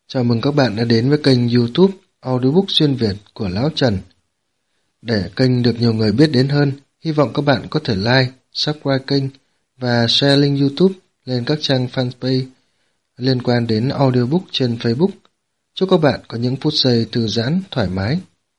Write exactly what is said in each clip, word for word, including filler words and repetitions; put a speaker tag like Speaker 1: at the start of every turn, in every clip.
Speaker 1: Chào mừng các bạn đã đến với kênh YouTube Audiobook Xuyên Việt của Lão Trần. Để kênh được nhiều người biết đến hơn, hy vọng các bạn có thể like, subscribe kênh và share link YouTube lên các trang fanpage liên quan đến audiobook trên Facebook. Chúc các bạn có những phút giây thư giãn, thoải mái.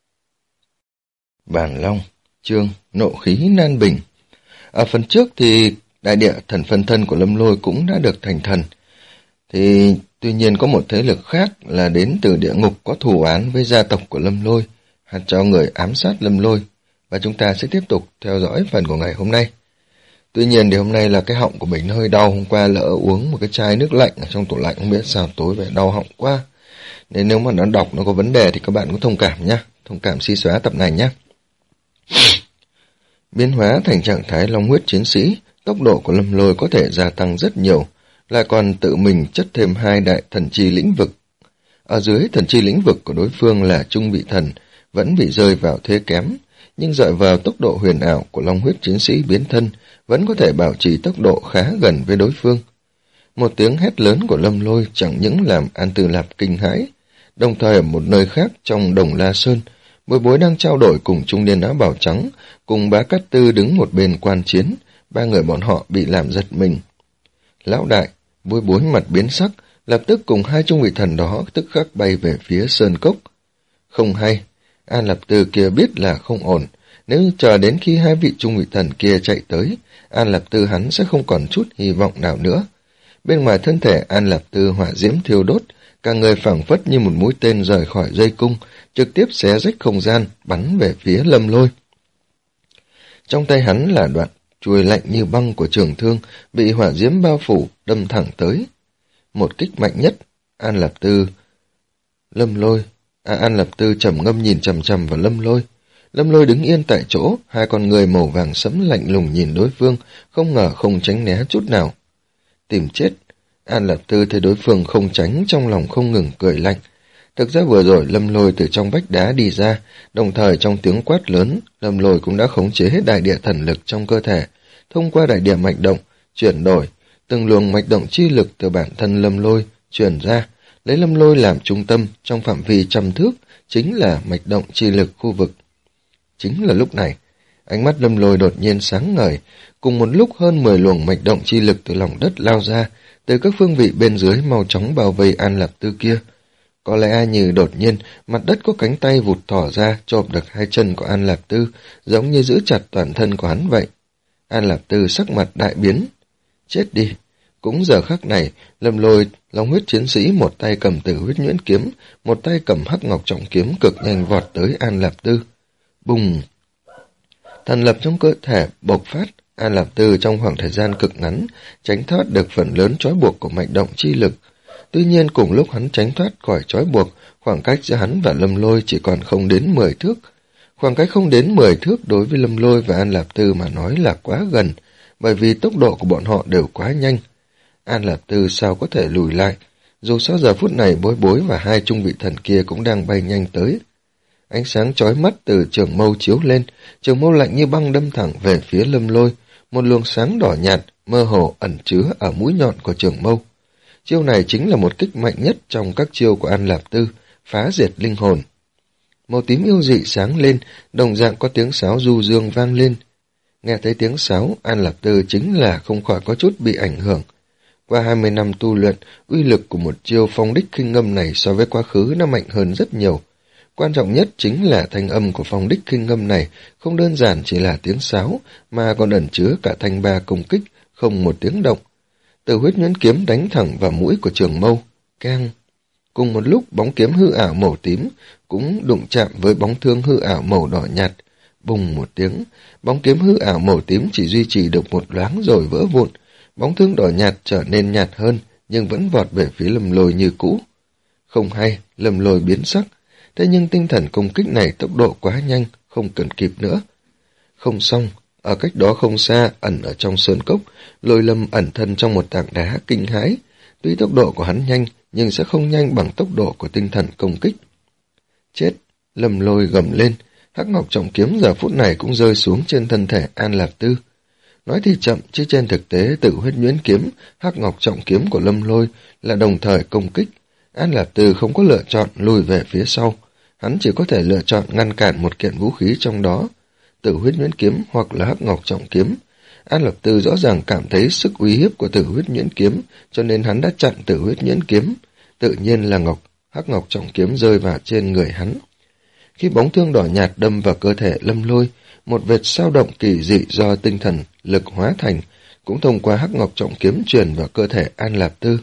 Speaker 2: Bàng Long, chương Nộ khí nan bình. Ở phần trước thì đại địa thần phân thân của Lâm Lôi cũng đã được thành thần. Thì tuy nhiên có một thế lực khác là đến từ địa ngục có thù án với gia tộc của Lâm Lôi, hạt cho người ám sát Lâm Lôi, và chúng ta sẽ tiếp tục theo dõi phần của ngày hôm nay. Tuy nhiên thì hôm nay là cái họng của mình nó hơi đau, hôm qua lỡ uống một cái chai nước lạnh ở trong tủ lạnh, không biết sao tối về đau họng quá. Nên nếu mà nó đọc nó có vấn đề thì các bạn cũng thông cảm nhé, thông cảm xí xóa tập này nhé. Biến hóa thành trạng thái long huyết chiến sĩ, tốc độ của Lâm Lôi có thể gia tăng rất nhiều, lại còn tự mình chất thêm hai đại thần chi lĩnh vực. Ở dưới thần chi lĩnh vực của đối phương là trung vị thần, vẫn bị rơi vào thế kém, nhưng dựa vào tốc độ huyền ảo của long huyết chiến sĩ biến thân, vẫn có thể bảo trì tốc độ khá gần với đối phương. Một tiếng hét lớn của Lâm Lôi chẳng những làm An Tư Lạp kinh hãi, đồng thời ở một nơi khác trong Đồng La Sơn, Bối Bối đang trao đổi cùng trung niên áo bào trắng, cùng Bá Cát Tư đứng một bên quan chiến, ba người bọn họ bị làm giật mình. Lão đại, Bối Bối mặt biến sắc, lập tức cùng hai trung vị thần đó tức khắc bay về phía sơn cốc. Không hay, An Lập Tư kia biết là không ổn, nếu như chờ đến khi hai vị trung vị thần kia chạy tới, An Lập Tư hắn sẽ không còn chút hy vọng nào nữa. Bên ngoài thân thể An Lập Tư hỏa diễm thiêu đốt, cả người phảng phất như một mũi tên rời khỏi dây cung, trực tiếp xé rách không gian, bắn về phía Lâm Lôi. Trong tay hắn là đoạn chuôi lạnh như băng của trường thương, bị hỏa diễm bao phủ, đâm thẳng tới. Một kích mạnh nhất, An Lập Tư, Lâm Lôi, à, An Lập Tư trầm ngâm nhìn chằm chằm vào Lâm Lôi. Lâm Lôi đứng yên tại chỗ, hai con người màu vàng sẫm lạnh lùng nhìn đối phương, không ngờ không tránh né chút nào. Tìm chết, An Lập Tư thấy đối phương không tránh, trong lòng không ngừng cười lạnh. Thực ra vừa rồi Lâm Lôi từ trong vách đá đi ra, đồng thời trong tiếng quát lớn, Lâm Lôi cũng đã khống chế hết đại địa thần lực trong cơ thể, thông qua đại địa mạch động, chuyển đổi, từng luồng mạch động chi lực từ bản thân Lâm Lôi truyền ra, lấy Lâm Lôi làm trung tâm trong phạm vi trăm thước, chính là mạch động chi lực khu vực. Chính là lúc này, ánh mắt Lâm Lôi đột nhiên sáng ngời, cùng một lúc hơn mười luồng mạch động chi lực từ lòng đất lao ra, từ các phương vị bên dưới mau chóng bao vây An Lập Tư kia. Có lẽ như đột nhiên, mặt đất có cánh tay vụt thỏ ra, chộp được hai chân của An Lập Tư, giống như giữ chặt toàn thân của hắn vậy. An Lập Tư sắc mặt đại biến. Chết đi! Cũng giờ khắc này, Lâm Lôi, long huyết chiến sĩ, một tay cầm Tử Huyết Nhuyễn kiếm, một tay cầm Hắc Ngọc Trọng kiếm cực nhanh vọt tới An Lập Tư. Bùng! Thần lập trong cơ thể bộc phát, An Lập Tư trong khoảng thời gian cực ngắn, tránh thoát được phần lớn trói buộc của mạch động chi lực. Tuy nhiên cùng lúc hắn tránh thoát khỏi trói buộc, khoảng cách giữa hắn và Lâm Lôi chỉ còn không đến mười thước. Khoảng cách không đến mười thước đối với Lâm Lôi và An Lập Tư mà nói là quá gần, bởi vì tốc độ của bọn họ đều quá nhanh. An Lập Tư sao có thể lùi lại, dù sao giờ phút này Bối Bối và hai trung vị thần kia cũng đang bay nhanh tới. Ánh sáng chói mắt từ trường mâu chiếu lên, trường mâu lạnh như băng đâm thẳng về phía Lâm Lôi, một luồng sáng đỏ nhạt, mơ hồ ẩn chứa ở mũi nhọn của trường mâu. Chiêu này chính là một kích mạnh nhất trong các chiêu của An Lập Tư, phá diệt linh hồn. Màu tím yêu dị sáng lên, đồng dạng có tiếng sáo du dương vang lên. Nghe thấy tiếng sáo, An Lập Tư chính là không khỏi có chút bị ảnh hưởng. Qua hai mươi năm tu luyện, uy lực của một chiêu phong đích khinh ngâm này so với quá khứ nó mạnh hơn rất nhiều. Quan trọng nhất chính là thanh âm của phong đích khinh ngâm này không đơn giản chỉ là tiếng sáo, mà còn ẩn chứa cả thanh ba công kích, không một tiếng động. Tử Huyết Nhuyễn kiếm đánh thẳng vào mũi của trường mâu, keng. Cùng một lúc bóng kiếm hư ảo màu tím cũng đụng chạm với bóng thương hư ảo màu đỏ nhạt. Bùng một tiếng, bóng kiếm hư ảo màu tím chỉ duy trì được một loáng rồi vỡ vụn. Bóng thương đỏ nhạt trở nên nhạt hơn, nhưng vẫn vọt về phía Lâm Lôi như cũ. Không hay, Lâm Lôi biến sắc. Thế nhưng tinh thần công kích này tốc độ quá nhanh, không cần kịp nữa. Không xong, ở cách đó không xa, ẩn ở trong sơn cốc, Lôi Lâm ẩn thân trong một tảng đá kinh hãi. Tuy tốc độ của hắn nhanh, nhưng sẽ không nhanh bằng tốc độ của tinh thần công kích. Chết! Lâm Lôi gầm lên, Hắc Ngọc Trọng kiếm giờ phút này cũng rơi xuống trên thân thể An Lập Tư. Nói thì chậm, chứ trên thực tế Tử Huyết Nhuyễn kiếm, Hắc Ngọc Trọng kiếm của Lâm Lôi là đồng thời công kích. An Lạp Tư không có lựa chọn lùi về phía sau, hắn chỉ có thể lựa chọn ngăn cản một kiện vũ khí trong đó, Tử Huyết Nhuyễn Kiếm hoặc là Hắc Ngọc Trọng Kiếm. An Lạp Tư rõ ràng cảm thấy sức uy hiếp của Tử Huyết Nhuyễn Kiếm, cho nên hắn đã chặn Tử Huyết Nhuyễn Kiếm, tự nhiên là Ngọc Hắc Ngọc Trọng Kiếm rơi vào trên người hắn. Khi bóng thương đỏ nhạt đâm vào cơ thể Lâm Lôi, một vệt sao động kỳ dị do tinh thần lực hóa thành, cũng thông qua Hắc Ngọc Trọng Kiếm truyền vào cơ thể An Lạp Tư.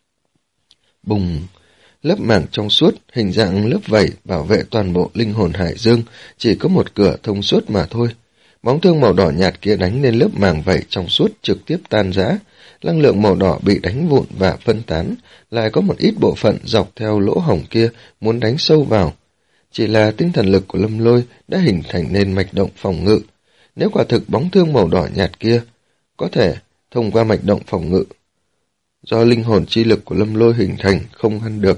Speaker 2: Bùng! Lớp màng trong suốt, hình dạng lớp vảy bảo vệ toàn bộ linh hồn hải dương, chỉ có một cửa thông suốt mà thôi. Bóng thương màu đỏ nhạt kia đánh lên lớp màng vảy trong suốt trực tiếp tan rã, năng lượng màu đỏ bị đánh vụn và phân tán, lại có một ít bộ phận dọc theo lỗ hổng kia muốn đánh sâu vào. Chỉ là tinh thần lực của Lâm Lôi đã hình thành nên mạch động phòng ngự. Nếu quả thực bóng thương màu đỏ nhạt kia có thể thông qua mạch động phòng ngự do linh hồn chi lực của Lâm Lôi hình thành không ngăn được,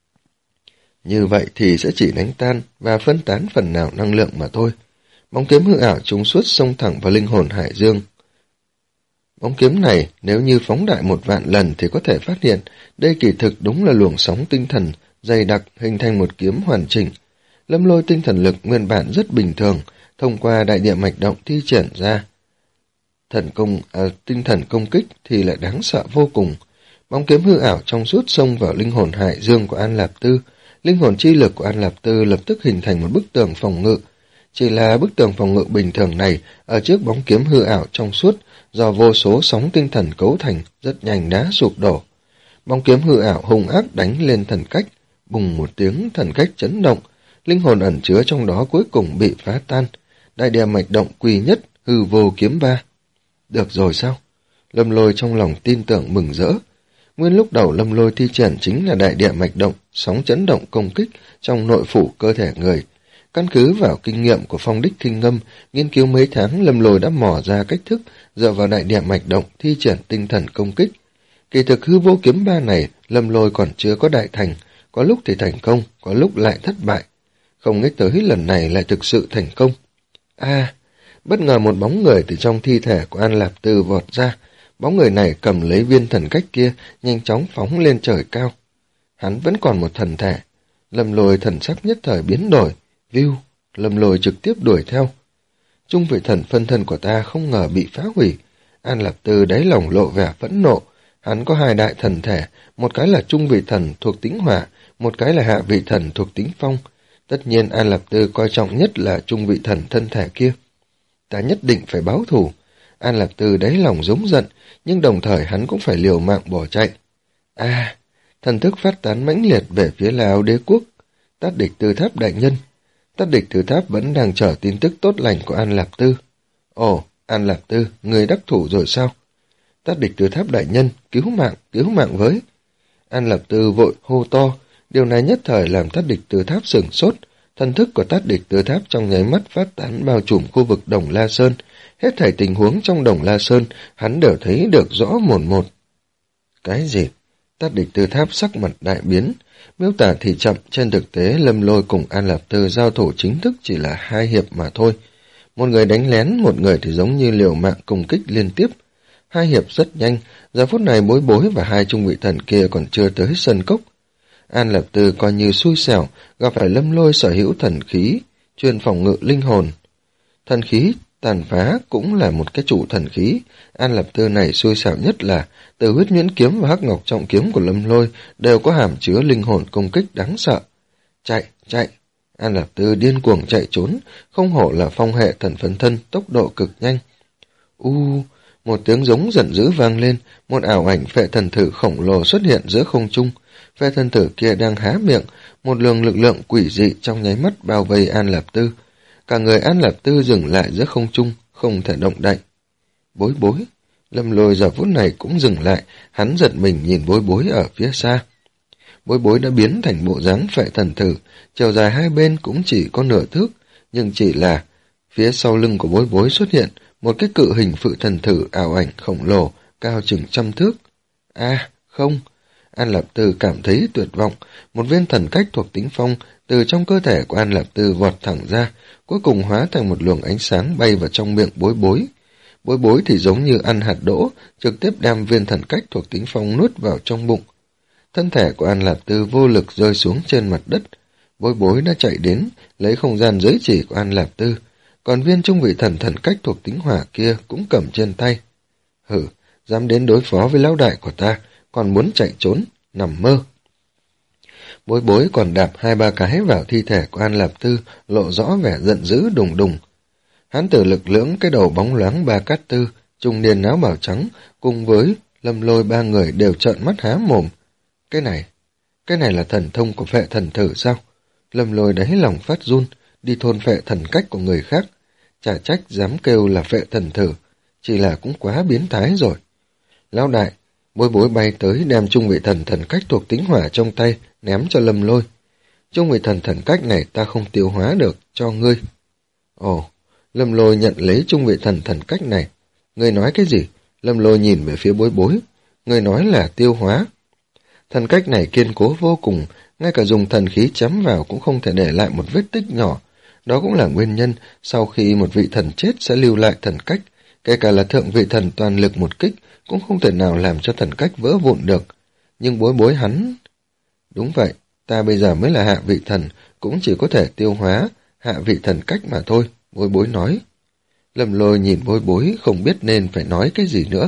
Speaker 2: như vậy thì sẽ chỉ đánh tan và phân tán phần nào năng lượng mà thôi. Bóng kiếm hư ảo trúng suốt xông thẳng vào linh hồn hải dương. Bóng kiếm này nếu như phóng đại một vạn lần thì có thể phát hiện đây kỳ thực đúng là luồng sóng tinh thần dày đặc hình thành một kiếm hoàn chỉnh. Lâm Lôi tinh thần lực nguyên bản rất bình thường, thông qua đại địa mạch động thi triển ra thần công à, tinh thần công kích thì lại đáng sợ vô cùng. Bóng kiếm hư ảo trong suốt xông vào linh hồn hải dương của An Lạp Tư. Linh hồn chi lực của An Lạp Tư lập tức hình thành một bức tường phòng ngự. Chỉ là bức tường phòng ngự bình thường này ở trước bóng kiếm hư ảo trong suốt do vô số sóng tinh thần cấu thành rất nhanh đã sụp đổ. Bóng kiếm hư ảo hung ác đánh lên thần cách, bùng một tiếng thần cách chấn động, linh hồn ẩn chứa trong đó cuối cùng bị phá tan. Đại địa mạch động quy nhất, hư vô kiếm ba. Được rồi sao? Lâm Lôi trong lòng tin tưởng mừng rỡ. Nguyên lúc đầu Lâm Lôi thi triển chính là đại địa mạch động, sóng chấn động công kích trong nội phủ cơ thể người. Căn cứ vào kinh nghiệm của Phong Đích Kinh Ngâm, nghiên cứu mấy tháng, Lâm Lôi đã mò ra cách thức dựa vào đại địa mạch động thi triển tinh thần công kích. Kỳ thực hư vô kiếm ba này, Lâm Lôi còn chưa có đại thành, có lúc thì thành công, có lúc lại thất bại. Không nghĩ tới lần này lại thực sự thành công. À, bất ngờ một bóng người từ trong thi thể của An Lạp Tư vọt ra. Bóng người này cầm lấy viên thần cách kia, nhanh chóng phóng lên trời cao. Hắn vẫn còn một thần thể. Lâm Lôi thần sắc nhất thời biến đổi. View, Lâm Lôi trực tiếp đuổi theo. Trung vị thần phân thân của ta không ngờ bị phá hủy. An Lạp Tư đáy lòng lộ vẻ phẫn nộ. Hắn có hai đại thần thể, một cái là trung vị thần thuộc tính hỏa, một cái là hạ vị thần thuộc tính phong. Tất nhiên An Lạp Tư coi trọng nhất là trung vị thần thân thể kia. Ta nhất định phải báo thù. An Lạp Tư đáy lòng giống giận, nhưng đồng thời hắn cũng phải liều mạng bỏ chạy. À, thần thức phát tán mãnh liệt về phía Lào Đế quốc. Tát Địch Tư Tháp đại nhân. Tát Địch Tư Tháp vẫn đang chờ tin tức tốt lành của An Lạp Tư. Ồ, An Lạp Tư, người đắc thủ rồi sao? Tát Địch Tư Tháp đại nhân, cứu mạng, cứu mạng với. An Lạp Tư vội hô to, điều này nhất thời làm Tát Địch Tư Tháp sửng sốt. Thần thức của Tát Địch Tư Tháp trong nháy mắt phát tán bao trùm khu vực Đồng La Sơn. Hết thảy tình huống trong Đồng La Sơn, hắn đều thấy được rõ mồn một. Cái gì? Tát Địch Tư Tháp sắc mặt đại biến. Miêu tả thì chậm, trên thực tế Lâm Lôi cùng An Lạp Tư giao thủ chính thức chỉ là hai hiệp mà thôi. Một người đánh lén, một người thì giống như liều mạng công kích liên tiếp. Hai hiệp rất nhanh, giờ phút này Bối Bối và hai trung vị thần kia còn chưa tới sân cốc. An Lạp Tư coi như xui xẻo, gặp phải Lâm Lôi sở hữu thần khí, chuyên phòng ngự linh hồn. Thần khí tàn phá cũng là một cái chủ thần khí. An Lạp Tư này xui xẻo nhất là Tử Huyết Nhuyễn Kiếm và Hắc Ngọc Trọng Kiếm của Lâm Lôi đều có hàm chứa linh hồn công kích đáng sợ. Chạy, chạy! An Lạp Tư điên cuồng chạy trốn, không hổ là phong hệ thần phấn thân, tốc độ cực nhanh. U, một tiếng giống giận dữ vang lên, một ảo ảnh phệ thần thử khổng lồ xuất hiện giữa không trung. Phệ thần thử kia đang há miệng, một luồng lực lượng quỷ dị trong nháy mắt bao vây An Lạp Tư. Cả người An Lạp Tư dừng lại giữa không trung, không thể động đậy. Bối Bối, Lâm Lôi giờ phút này cũng dừng lại, hắn giật mình nhìn Bối Bối ở phía xa. Bối Bối đã biến thành bộ dáng phệ thần thử, chiều dài hai bên cũng chỉ có nửa thước, nhưng chỉ là phía sau lưng của Bối Bối xuất hiện một cái cự hình phự thần thử ảo ảnh khổng lồ, cao chừng trăm thước. À, không! An Lạp Tư cảm thấy tuyệt vọng, một viên thần cách thuộc tính phong từ trong cơ thể của An Lạp Tư vọt thẳng ra, cuối cùng hóa thành một luồng ánh sáng bay vào trong miệng Bối Bối. Bối Bối thì giống như ăn hạt đỗ, trực tiếp đem viên thần cách thuộc tính phong nuốt vào trong bụng. thân thể của An Lạp Tư vô lực rơi xuống trên mặt đất. Bối bối đã chạy đến, lấy không gian giới chỉ của An Lạp Tư, còn viên trung vị thần thần cách thuộc tính hỏa kia cũng cầm trên tay. Hử, dám đến đối phó với lão đại của ta, còn muốn chạy trốn, nằm mơ. Bối bối còn đạp hai ba cái vào thi thể của An Lạp Tư, lộ rõ vẻ giận dữ đùng đùng. Hán tử lực lưỡng, cái đầu bóng loáng Ba Cát Tư, trung niên áo bào trắng, cùng với Lâm Lôi ba người đều trợn mắt há mồm. Cái này, cái này là thần thông của phệ thần thử sao? Lâm Lôi đáy lòng phát run, đi thôn phệ thần cách của người khác. Chả trách dám kêu là phệ thần thử, chỉ là cũng quá biến thái rồi. Lão đại, Bối bối bay tới đem trung vị thần thần cách thuộc tính hỏa trong tay, ném cho Lâm Lôi. Trung vị thần thần cách này ta không tiêu hóa được, cho ngươi. Ồ, Lâm Lôi nhận lấy trung vị thần thần cách này. Ngươi nói cái gì? Lâm Lôi nhìn về phía bối bối. Ngươi nói là tiêu hóa. Thần cách này kiên cố vô cùng, ngay cả dùng thần khí chém vào cũng không thể để lại một vết tích nhỏ. Đó cũng là nguyên nhân sau khi một vị thần chết sẽ lưu lại thần cách, kể cả là thượng vị thần toàn lực một kích cũng không thể nào làm cho thần cách vỡ vụn được. Nhưng bối bối hắn... Đúng vậy, ta bây giờ mới là hạ vị thần, cũng chỉ có thể tiêu hóa hạ vị thần cách mà thôi, bối bối nói. Lâm Lôi nhìn bối bối không biết nên phải nói cái gì nữa.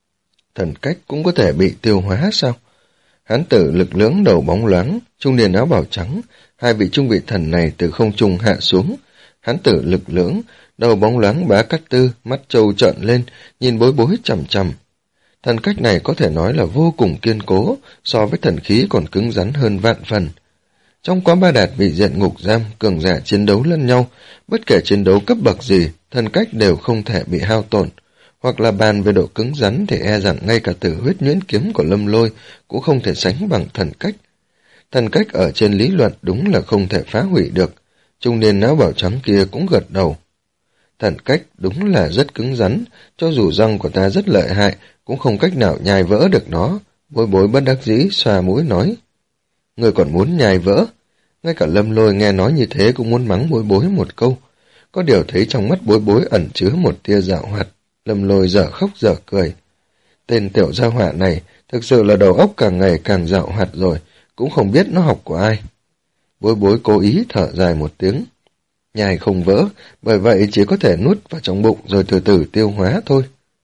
Speaker 2: Thần cách cũng có thể bị tiêu hóa sao? Hán tử lực lưỡng đầu bóng loáng, trung niên áo bào trắng, hai vị trung vị thần này từ không trung hạ xuống. Hán tử lực lưỡng, đầu bóng loáng Bá Cát Tư, mắt trâu trợn lên, nhìn bối bối chằm chằm. Thần cách này có thể nói là vô cùng kiên cố, so với thần khí còn cứng rắn hơn vạn phần. Trong quá ba đạt vị diện ngục giam, cường giả chiến đấu lẫn nhau, bất kể chiến đấu cấp bậc gì, thần cách đều không thể bị hao tổn. Hoặc là bàn về độ cứng rắn thì e rằng ngay cả tử huyết nhuyễn kiếm của Lâm Lôi cũng không thể sánh bằng thần cách. Thần cách ở trên lý luận đúng là không thể phá hủy được. Trung niên áo bào trắng kia cũng gật đầu. Thần cách đúng là rất cứng rắn, cho dù răng của ta rất lợi hại, cũng không cách nào nhai vỡ được nó. Bối bối bất đắc dĩ xoa mũi nói. Người còn muốn nhai vỡ? Ngay cả Lâm Lôi nghe nói như thế cũng muốn mắng bối bối một câu. Có điều thấy trong mắt bối bối ẩn chứa một tia dạo hoạt. Lâm Lôi dở khóc dở cười. Tên tiểu gia hỏa này thực sự là đầu óc càng ngày càng dạo hoạt rồi, cũng không biết nó học của ai. Bối bối cố ý thở dài một tiếng. Nhai không vỡ, bởi vậy chỉ có thể nuốt vào trong bụng rồi từ từ tiêu hóa thôi.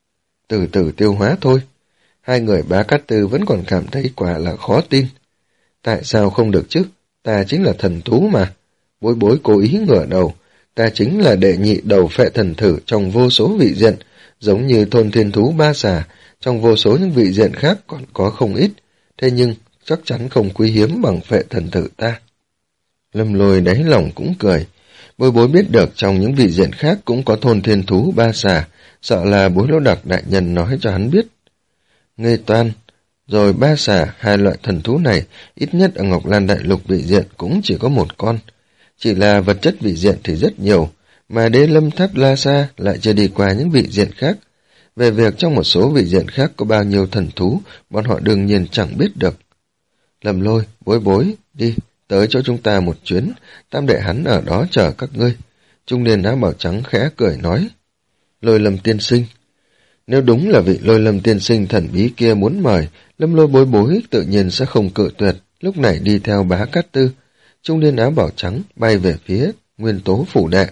Speaker 2: Từ từ tiêu hóa thôi. Hai người Bá Cát Tư vẫn còn cảm thấy quả là khó tin. Tại sao không được chứ? Ta chính là thần thú mà. Bối bối cố ý ngửa đầu. Ta chính là đệ nhị đầu phệ thần thử trong vô số vị diện, giống như thôn thiên thú ba xà, trong vô số những vị diện khác còn có không ít, thế nhưng chắc chắn không quý hiếm bằng phệ thần thử ta. Lâm Lôi đáy lòng cũng cười. Bối bối biết được trong những vị diện khác cũng có thôn thiên thú ba xà, sợ là Bối Lão Đặc đại nhân nói cho hắn biết. Ngây toan, rồi ba xà, hai loại thần thú này, ít nhất ở Ngọc Lan Đại Lục vị diện cũng chỉ có một con. Chỉ là vật chất vị diện thì rất nhiều, mà Đế Lâm Tháp La Sa lại chưa đi qua những vị diện khác. Về việc trong một số vị diện khác có bao nhiêu thần thú, bọn họ đương nhiên chẳng biết được. Lâm Lôi, Bối Bối, đi, tới chỗ chúng ta một chuyến, tam đệ hắn ở đó chờ các ngươi. Trung niên áo bào trắng khẽ cười nói. Lôi Lâm tiên sinh. Nếu đúng là vị Lôi Lâm tiên sinh thần bí kia muốn mời, Lâm Lôi Bối Bối tự nhiên sẽ không cự tuyệt, lúc này đi theo Bá Cát Tư. Trung niên áo bào trắng bay về phía Nguyên Tố phủ đệ.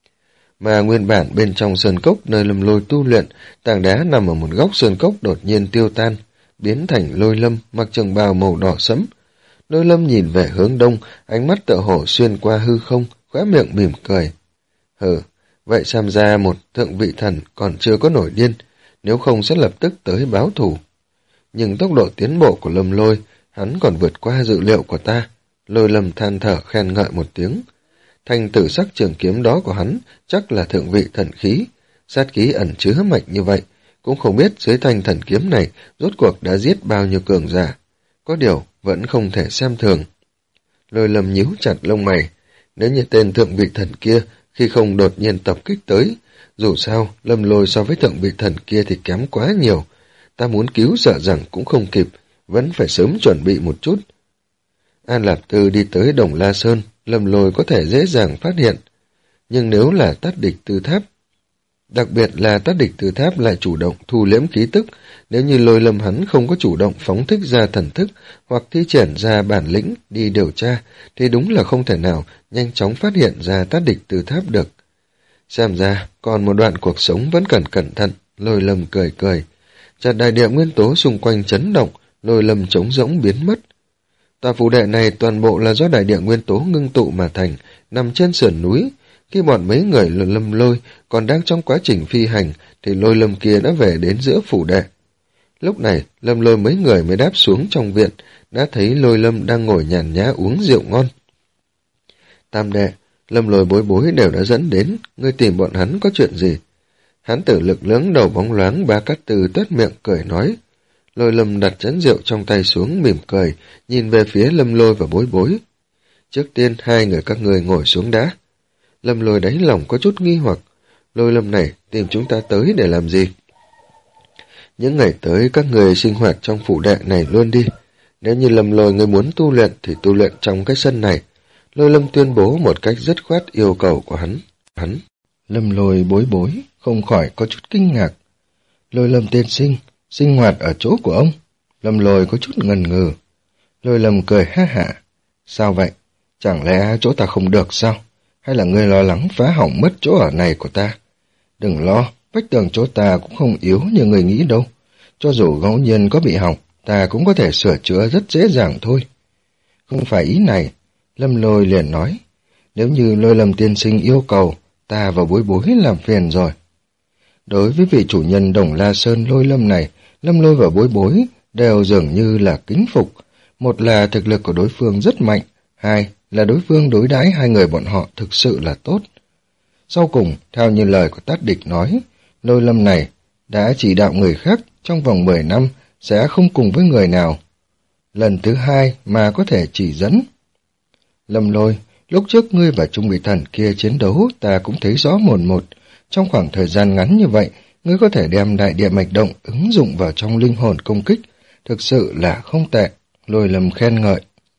Speaker 2: Mà nguyên bản bên trong sơn cốc nơi Lâm Lôi tu luyện, tảng đá nằm ở một góc sơn cốc đột nhiên tiêu tan, biến thành Lôi Lâm mặc trường bào màu đỏ sẫm. Lôi Lâm nhìn về hướng đông, ánh mắt tựa hồ xuyên qua hư không, khóe miệng mỉm cười. Hừ, vậy xem ra một thượng vị thần còn chưa có nổi điên, nếu không sẽ lập tức tới báo thù. Nhưng tốc độ tiến bộ của Lâm Lôi, hắn còn vượt qua dự liệu của ta. Lôi Lâm than thở khen ngợi một tiếng. Thanh tử sắc trường kiếm đó của hắn chắc là thượng vị thần khí, sát khí ẩn chứa mạnh như vậy, cũng không biết dưới thanh thần kiếm này rốt cuộc đã giết bao nhiêu cường giả. Có điều vẫn không thể xem thường. Lôi Lâm nhíu chặt lông mày, nếu như tên thượng vị thần kia khi không đột nhiên tập kích tới, dù sao Lâm Lôi so với thượng vị thần kia thì kém quá nhiều, ta muốn cứu sợ rằng cũng không kịp, vẫn phải sớm chuẩn bị một chút. An Lạp Tư đi tới Đồng La Sơn, Lâm Lôi có thể dễ dàng phát hiện, nhưng nếu là Tát Địch Tư Tháp, Đặc biệt là Tát địch từ tháp lại chủ động thu liễm khí tức, nếu như Lôi Lâm hắn không có chủ động phóng thích ra thần thức hoặc thi triển ra bản lĩnh đi điều tra, thì đúng là không thể nào nhanh chóng phát hiện ra Tát địch từ tháp được. Xem ra, còn một đoạn cuộc sống vẫn cần cẩn thận, Lôi Lâm cười cười. Chợt đại địa nguyên tố xung quanh chấn động, Lôi Lâm trống rỗng biến mất. Tòa phủ đệ này toàn bộ là do đại địa nguyên tố ngưng tụ mà thành, nằm trên sườn núi. Khi bọn mấy người Lâm Lôi còn đang trong quá trình phi hành, thì Lôi Lâm kia đã về đến giữa phủ đệ. Lúc này, Lâm Lôi mấy người mới đáp xuống trong viện, đã thấy Lôi Lâm đang ngồi nhàn nhã uống rượu ngon. Tam đệ, Lâm Lôi Bối Bối đều đã dẫn đến, ngươi tìm bọn hắn có chuyện gì? Hán tử lực lưỡng đầu bóng loáng Ba Cát Tư tuét miệng cười nói. Lôi Lâm đặt chén rượu trong tay xuống mỉm cười, nhìn về phía Lâm Lôi và Bối Bối. Trước tiên hai người các người ngồi xuống đã. Lâm Lôi đáy lòng có chút nghi hoặc, Lôi Lâm này tìm chúng ta tới để làm gì? Những ngày tới các người sinh hoạt trong phủ đệ này luôn đi. Nếu như Lâm Lôi người muốn tu luyện thì tu luyện trong cái sân này. Lôi Lâm tuyên bố một cách dứt khoát yêu cầu của hắn. hắn. Lâm Lôi Bối Bối không khỏi có chút kinh ngạc. Lôi Lâm tiên sinh, sinh hoạt ở chỗ của ông. Lâm Lôi có chút ngần ngừ. Lôi Lâm cười ha hả. Sao vậy? Chẳng lẽ chỗ ta không được sao? Hay là ngươi lo lắng phá hỏng mất chỗ ở này của ta? Đừng lo, vách tường chỗ ta cũng không yếu như người nghĩ đâu. Cho dù ngẫu nhiên có bị hỏng, ta cũng có thể sửa chữa rất dễ dàng thôi. Không phải ý này, Lâm Lôi liền nói. Nếu như Lôi Lâm tiên sinh yêu cầu, ta và Bối Bối làm phiền rồi. Đối với vị chủ nhân Đồng La Sơn Lôi Lâm này, Lâm Lôi và Bối Bối đều dường như là kính phục. Một là thực lực của đối phương rất mạnh, hai là đối phương đối đãi hai người bọn họ thực sự là tốt. Sau cùng, theo như lời của Tát địch nói, Lôi Lâm này đã chỉ đạo người khác trong vòng mười năm sẽ không cùng với người nào. Lần thứ hai mà có thể chỉ dẫn. Lâm Lôi, lúc trước ngươi và Trung Bị Thần kia chiến đấu ta cũng thấy rõ mồn một. Trong khoảng thời gian ngắn như vậy, ngươi có thể đem đại địa mạch động ứng dụng vào trong linh hồn công kích. Thực sự là không tệ, Lôi Lâm khen ngợi.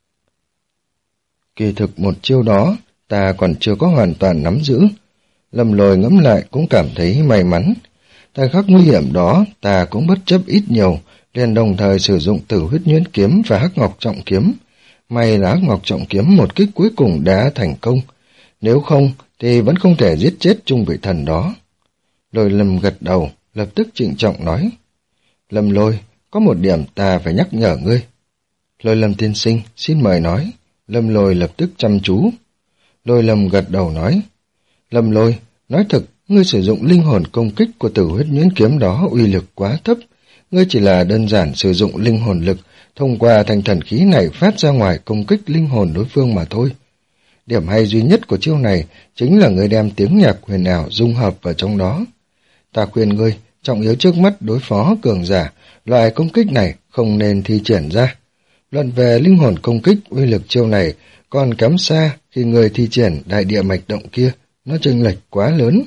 Speaker 2: Kỳ thực một chiêu đó, ta còn chưa có hoàn toàn nắm giữ. Lâm Lôi ngẫm lại cũng cảm thấy may mắn. Thời khắc nguy hiểm đó, ta cũng bất chấp ít nhiều, liền đồng thời sử dụng Tử Huyết Nhuyễn Kiếm và Hắc Ngọc Trọng Kiếm. May là Hắc Ngọc Trọng Kiếm một kích cuối cùng đã thành công. Nếu không, thì vẫn không thể giết chết Trung Vị Thần đó. Lôi Lâm gật đầu, lập tức trịnh trọng nói. Lâm Lôi, có một điểm ta phải nhắc nhở ngươi. Lôi Lâm tiên sinh, xin mời nói. Lâm Lôi lập tức chăm chú. Lôi Lâm gật đầu nói. Lâm Lôi, nói thật, ngươi sử dụng linh hồn công kích của Tử Huyết Nhuyễn Kiếm đó uy lực quá thấp. Ngươi chỉ là đơn giản sử dụng linh hồn lực, thông qua thanh thần khí này phát ra ngoài công kích linh hồn đối phương mà thôi. Điểm hay duy nhất của chiêu này chính là ngươi đem tiếng nhạc huyền ảo dung hợp vào trong đó. Ta khuyên ngươi, trọng yếu trước mắt đối phó cường giả, loại công kích này không nên thi triển ra. Luận về linh hồn công kích, uy lực chiêu này còn kém xa khi người thi triển đại địa mạch động kia, nó chênh lệch quá lớn.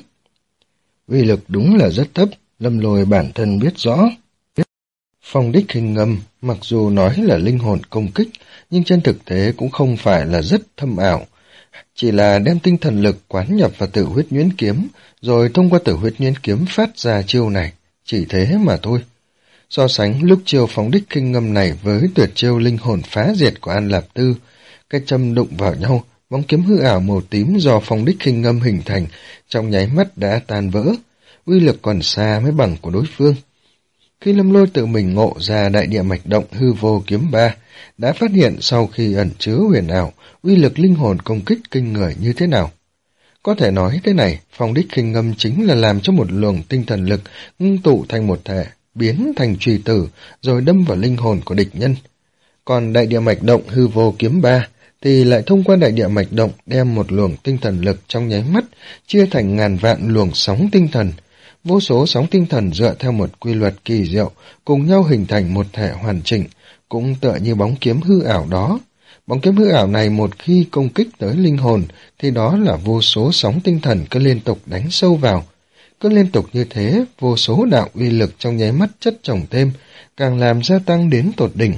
Speaker 2: Uy lực đúng là rất thấp, Lâm Lôi bản thân biết rõ. Phong đích hình ngầm, mặc dù nói là linh hồn công kích, nhưng trên thực tế cũng không phải là rất thâm ảo. Chỉ là đem tinh thần lực quán nhập vào Tử Huyết Nhuyễn Kiếm, rồi thông qua Tử Huyết Nhuyễn Kiếm phát ra chiêu này, chỉ thế mà thôi. So sánh lúc chiêu phóng đích kinh ngâm này với tuyệt chiêu linh hồn phá diệt của An Lạp Tư, cái châm đụng vào nhau, bóng kiếm hư ảo màu tím do phong đích kinh ngâm hình thành, trong nháy mắt đã tan vỡ, uy lực còn xa mới bằng của đối phương. Khi Lâm Lôi tự mình ngộ ra đại địa mạch động hư vô kiếm ba, đã phát hiện sau khi ẩn chứa huyền ảo, uy lực linh hồn công kích kinh người như thế nào. Có thể nói thế này, phong đích kinh ngâm chính là làm cho một luồng tinh thần lực ngưng tụ thành một thể, biến thành chùy tử, rồi đâm vào linh hồn của địch nhân. Còn đại địa mạch động hư vô kiếm ba, thì lại thông qua đại địa mạch động đem một luồng tinh thần lực trong nháy mắt, chia thành ngàn vạn luồng sóng tinh thần. Vô số sóng tinh thần dựa theo một quy luật kỳ diệu, cùng nhau hình thành một thể hoàn chỉnh, cũng tựa như bóng kiếm hư ảo đó. Bóng kiếm hư ảo này một khi công kích tới linh hồn, thì đó là vô số sóng tinh thần cứ liên tục đánh sâu vào. Cứ liên tục như thế, vô số đạo uy lực trong nháy mắt chất chồng thêm, càng làm gia tăng đến tột đỉnh.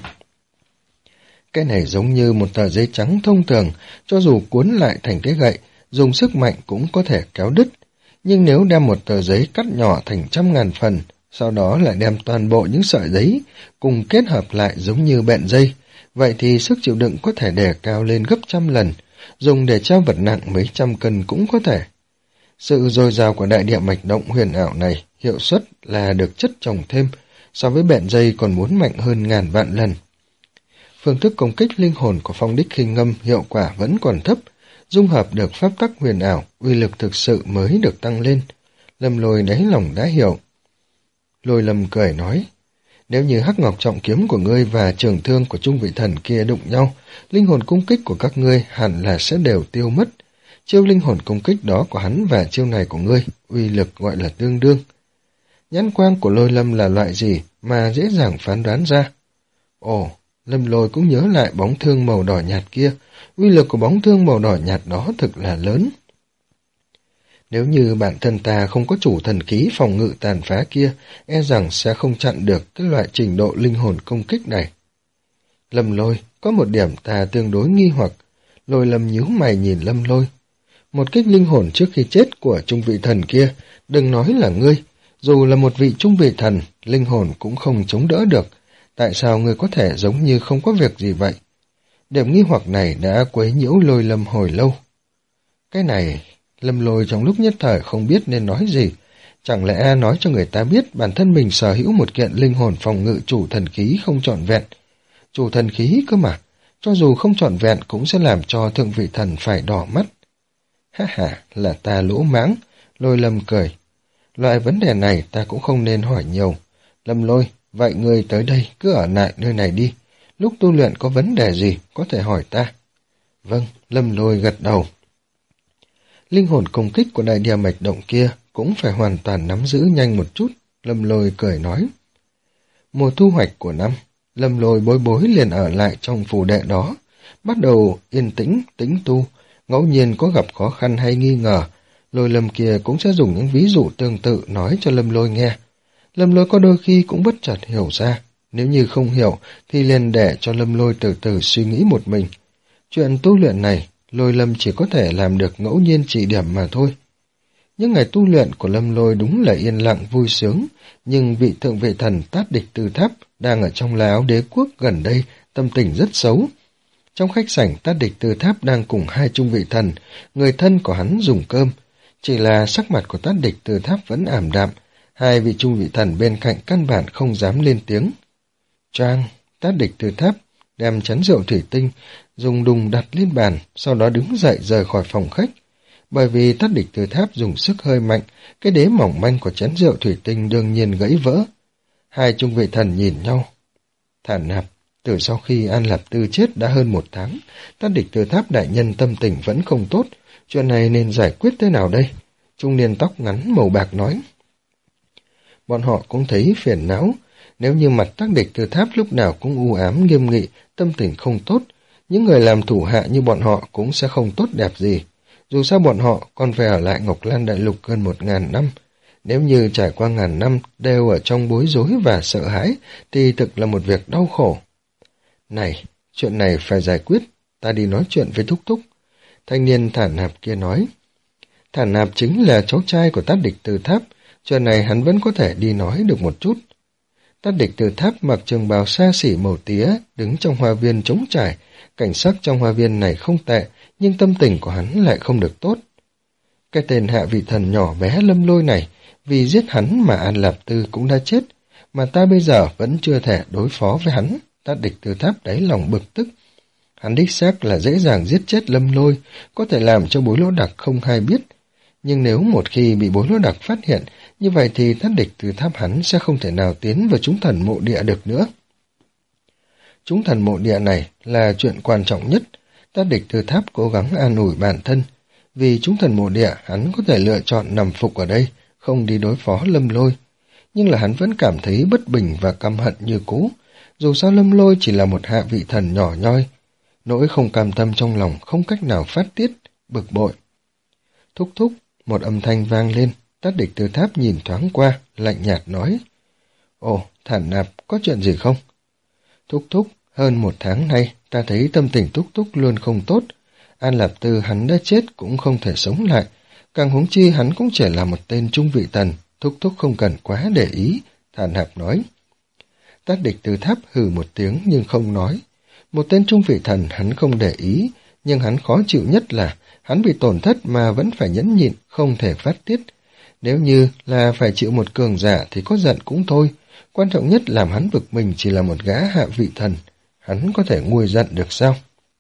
Speaker 2: Cái này giống như một tờ giấy trắng thông thường, cho dù cuốn lại thành cái gậy, dùng sức mạnh cũng có thể kéo đứt. Nhưng nếu đem một tờ giấy cắt nhỏ thành trăm ngàn phần, sau đó lại đem toàn bộ những sợi giấy cùng kết hợp lại giống như bện dây, vậy thì sức chịu đựng có thể đè cao lên gấp trăm lần, dùng để treo vật nặng mấy trăm cân cũng có thể. Sự dồi dào của đại địa mạch động huyền ảo này hiệu suất là được chất trồng thêm, so với bện dây còn muốn mạnh hơn ngàn vạn lần. Phương thức công kích linh hồn của Phong Đích Khinh Ngâm hiệu quả vẫn còn thấp, dung hợp được pháp tắc huyền ảo, uy lực thực sự mới được tăng lên. Lâm Lôi đáy lòng đã hiểu. Lôi Lâm cười nói, nếu như hắc ngọc trọng kiếm của ngươi và trường thương của trung vị thần kia đụng nhau, linh hồn công kích của các ngươi hẳn là sẽ đều tiêu mất. Chiêu linh hồn công kích đó của hắn và chiêu này của ngươi, uy lực gọi là tương đương. Nhãn quang của Lôi Lâm là loại gì mà dễ dàng phán đoán ra? Ồ, Lâm Lôi cũng nhớ lại bóng thương màu đỏ nhạt kia, uy lực của bóng thương màu đỏ nhạt đó thực là lớn. Nếu như bản thân ta không có chủ thần khí phòng ngự tàn phá kia, e rằng sẽ không chặn được cái loại trình độ linh hồn công kích này. Lâm Lôi, có một điểm ta tương đối nghi hoặc. Lôi Lâm nhíu mày nhìn Lâm Lôi. Một kích linh hồn trước khi chết của trung vị thần kia, đừng nói là ngươi, dù là một vị trung vị thần, linh hồn cũng không chống đỡ được. Tại sao ngươi có thể giống như không có việc gì vậy? Điểm nghi hoặc này đã quấy nhiễu Lôi Lâm hồi lâu. Cái này, Lâm Lôi trong lúc nhất thời không biết nên nói gì. Chẳng lẽ nói cho người ta biết bản thân mình sở hữu một kiện linh hồn phòng ngự chủ thần khí không trọn vẹn. Chủ thần khí cơ mà, cho dù không trọn vẹn cũng sẽ làm cho thượng vị thần phải đỏ mắt. Ha ha, là ta lỗ mãng, Lôi Lâm cười. Loại vấn đề này ta cũng không nên hỏi nhiều. Lâm Lôi, vậy ngươi tới đây cứ ở lại nơi này đi. Lúc tu luyện có vấn đề gì có thể hỏi ta. Vâng, Lâm Lôi gật đầu. Linh hồn công kích của đại địa mạch động kia cũng phải hoàn toàn nắm giữ nhanh một chút, Lâm Lôi cười nói. Mùa thu hoạch của năm, Lâm Lôi bối bối liền ở lại trong phù đệ đó, bắt đầu yên tĩnh, tĩnh tu, ngẫu nhiên có gặp khó khăn hay nghi ngờ, Lôi Lâm kia cũng sẽ dùng những ví dụ tương tự nói cho Lâm Lôi nghe. Lâm Lôi có đôi khi cũng bất chợt hiểu ra, nếu như không hiểu thì liền để cho Lâm Lôi từ từ suy nghĩ một mình. Chuyện tu luyện này, Lôi Lâm chỉ có thể làm được ngẫu nhiên chỉ điểm mà thôi. Những ngày tu luyện của Lâm Lôi đúng là yên lặng vui sướng, nhưng vị thượng vệ thần Tát Địch Từ Tháp đang ở trong lá áo đế quốc gần đây, tâm tình rất xấu. Trong khách sảnh, Tát Địch Từ Tháp đang cùng hai trung vị thần, người thân của hắn dùng cơm. Chỉ là sắc mặt của Tát Địch Từ Tháp vẫn ảm đạm, hai vị trung vị thần bên cạnh căn bản không dám lên tiếng. Trang, Tát Địch Từ Tháp đem chén rượu thủy tinh, dùng đùng đặt lên bàn, sau đó đứng dậy rời khỏi phòng khách. Bởi vì Tát Địch Từ Tháp dùng sức hơi mạnh, cái đế mỏng manh của chén rượu thủy tinh đương nhiên gãy vỡ. Hai trung vệ thần nhìn nhau. Thản nạp, từ sau khi An Lạp Tư chết đã hơn một tháng, Tát Địch Từ Tháp đại nhân tâm tình vẫn không tốt, chuyện này nên giải quyết thế nào đây? Trung niên tóc ngắn màu bạc nói. Bọn họ cũng thấy phiền não, nếu như mặt Tát Địch Từ Tháp lúc nào cũng u ám nghiêm nghị, tâm tình không tốt, những người làm thủ hạ như bọn họ cũng sẽ không tốt đẹp gì. Dù sao bọn họ còn phải ở lại Ngọc Lan Đại Lục hơn một ngàn năm. Nếu như trải qua ngàn năm đều ở trong bối rối và sợ hãi, thì thực là một việc đau khổ. Này, chuyện này phải giải quyết, ta đi nói chuyện với Thúc Thúc. Thanh niên Thản Nạp kia nói. Thản Nạp chính là cháu trai của Tát Địch Từ Tháp, chuyện này hắn vẫn có thể đi nói được một chút. Tát Địch Từ Tháp mặc trường bào xa xỉ màu tía, đứng trong hoa viên trống trải. Cảnh sắc trong hoa viên này không tệ, nhưng tâm tình của hắn lại không được tốt. Cái tên hạ vị thần nhỏ bé Lâm Lôi này, vì giết hắn mà An Lạp Tư cũng đã chết, mà ta bây giờ vẫn chưa thể đối phó với hắn. Tát Địch Từ Tháp đáy lòng bực tức. Hắn đích xác là dễ dàng giết chết Lâm Lôi, có thể làm cho Bối Lỗ Đặc không hay biết. Nhưng nếu một khi bị Bối Lỗ Đặc phát hiện, như vậy thì Tát Địch Từ Tháp hắn sẽ không thể nào tiến vào chúng thần mộ địa được nữa. Chúng thần mộ địa này là chuyện quan trọng nhất. Tát Địch Từ Tháp cố gắng an ủi bản thân. Vì chúng thần mộ địa, hắn có thể lựa chọn nằm phục ở đây, không đi đối phó Lâm Lôi. Nhưng là hắn vẫn cảm thấy bất bình và căm hận như cũ. Dù sao Lâm Lôi chỉ là một hạ vị thần nhỏ nhoi. Nỗi không cam tâm trong lòng không cách nào phát tiết, bực bội. Thúc thúc, một âm thanh vang lên. Tát Địch Từ Tháp nhìn thoáng qua, lạnh nhạt nói. Ồ, Thản Nạp, có chuyện gì không? Thúc thúc, hơn một tháng nay, ta thấy tâm tình Thúc thúc luôn không tốt. An Lạp Tư hắn đã chết cũng không thể sống lại. Càng huống chi hắn cũng chỉ là một tên trung vị thần, thúc thúc không cần quá để ý, Thản Hạp nói. Tát Địch Từ Tháp hừ một tiếng nhưng không nói. Một tên trung vị thần hắn không để ý, nhưng hắn khó chịu nhất là hắn bị tổn thất mà vẫn phải nhẫn nhịn, không thể phát tiết. Nếu như là phải chịu một cường giả thì có giận cũng thôi, quan trọng nhất làm hắn bực mình chỉ là một gã hạ vị thần, hắn có thể nguôi giận được sao?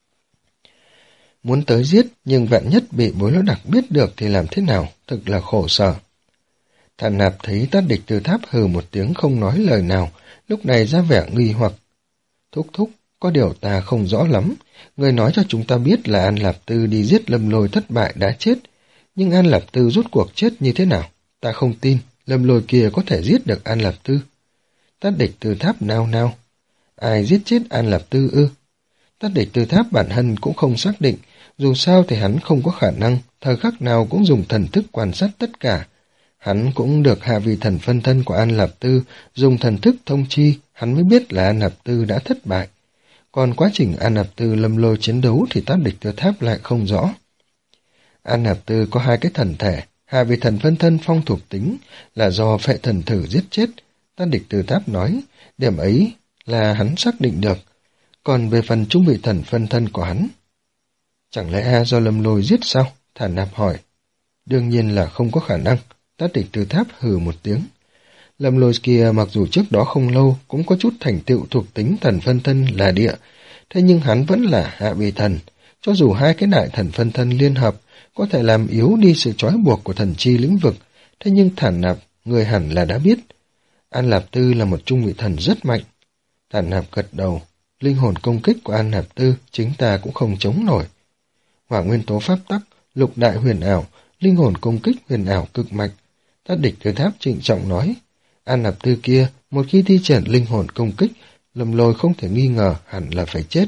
Speaker 2: Muốn tới giết, nhưng vạn nhất bị Bối Lão Đặc biết được thì làm thế nào, thực là khổ sở. Thản Nạp thấy Tát Địch Từ Tháp hừ một tiếng không nói lời nào, lúc này ra vẻ nghi hoặc. Thúc thúc, có điều ta không rõ lắm, người nói cho chúng ta biết là An Lạp Tư đi giết Lâm Lôi thất bại đã chết, nhưng An Lạp Tư rốt cuộc chết như thế nào? Ta không tin, Lâm Lôi kia có thể giết được An Lạp Tư. Tát Địch Từ Tháp nao nao. Ai giết chết An Lạp Tư ư? Tát Địch Từ Tháp bản thân cũng không xác định, dù sao thì hắn không có khả năng, thời khắc nào cũng dùng thần thức quan sát tất cả. Hắn cũng được hạ vị thần phân thân của An Lạp Tư, dùng thần thức thông chi, hắn mới biết là An Lạp Tư đã thất bại. Còn quá trình An Lạp Tư Lâm Lôi chiến đấu thì Tát Địch Từ Tháp lại không rõ. An Lạp Tư có hai cái thần thể, hạ vị thần phân thân phong thuộc tính là do phệ thần thử giết chết. Tát Địch Từ Tháp nói, điểm ấy là hắn xác định được. Còn về phần trung vị thần phân thân của hắn, chẳng lẽ do Lâm Lôi giết sao? Thản Nạp hỏi. Đương nhiên là không có khả năng. Tát Địch Từ Tháp hừ một tiếng. Lâm Lôi kia mặc dù trước đó không lâu cũng có chút thành tựu thuộc tính thần phân thân là địa, thế nhưng hắn vẫn là hạ vị thần. Cho dù hai cái đại thần phân thân liên hợp có thể làm yếu đi sự trói buộc của thần chi lĩnh vực, thế nhưng Thản Nạp, người hẳn là đã biết. An Lạp Tư là một trung vị thần rất mạnh. Thản Nạp gật đầu. Linh hồn công kích của An Lạp Tư chính ta cũng không chống nổi. Hỏa nguyên tố pháp tắc, lục đại huyền ảo, linh hồn công kích huyền ảo cực mạnh. Tát Địch Từ Tháp trịnh trọng nói, An Lạp Tư kia, một khi thi triển linh hồn công kích, Lâm Lôi không thể nghi ngờ hẳn là phải chết.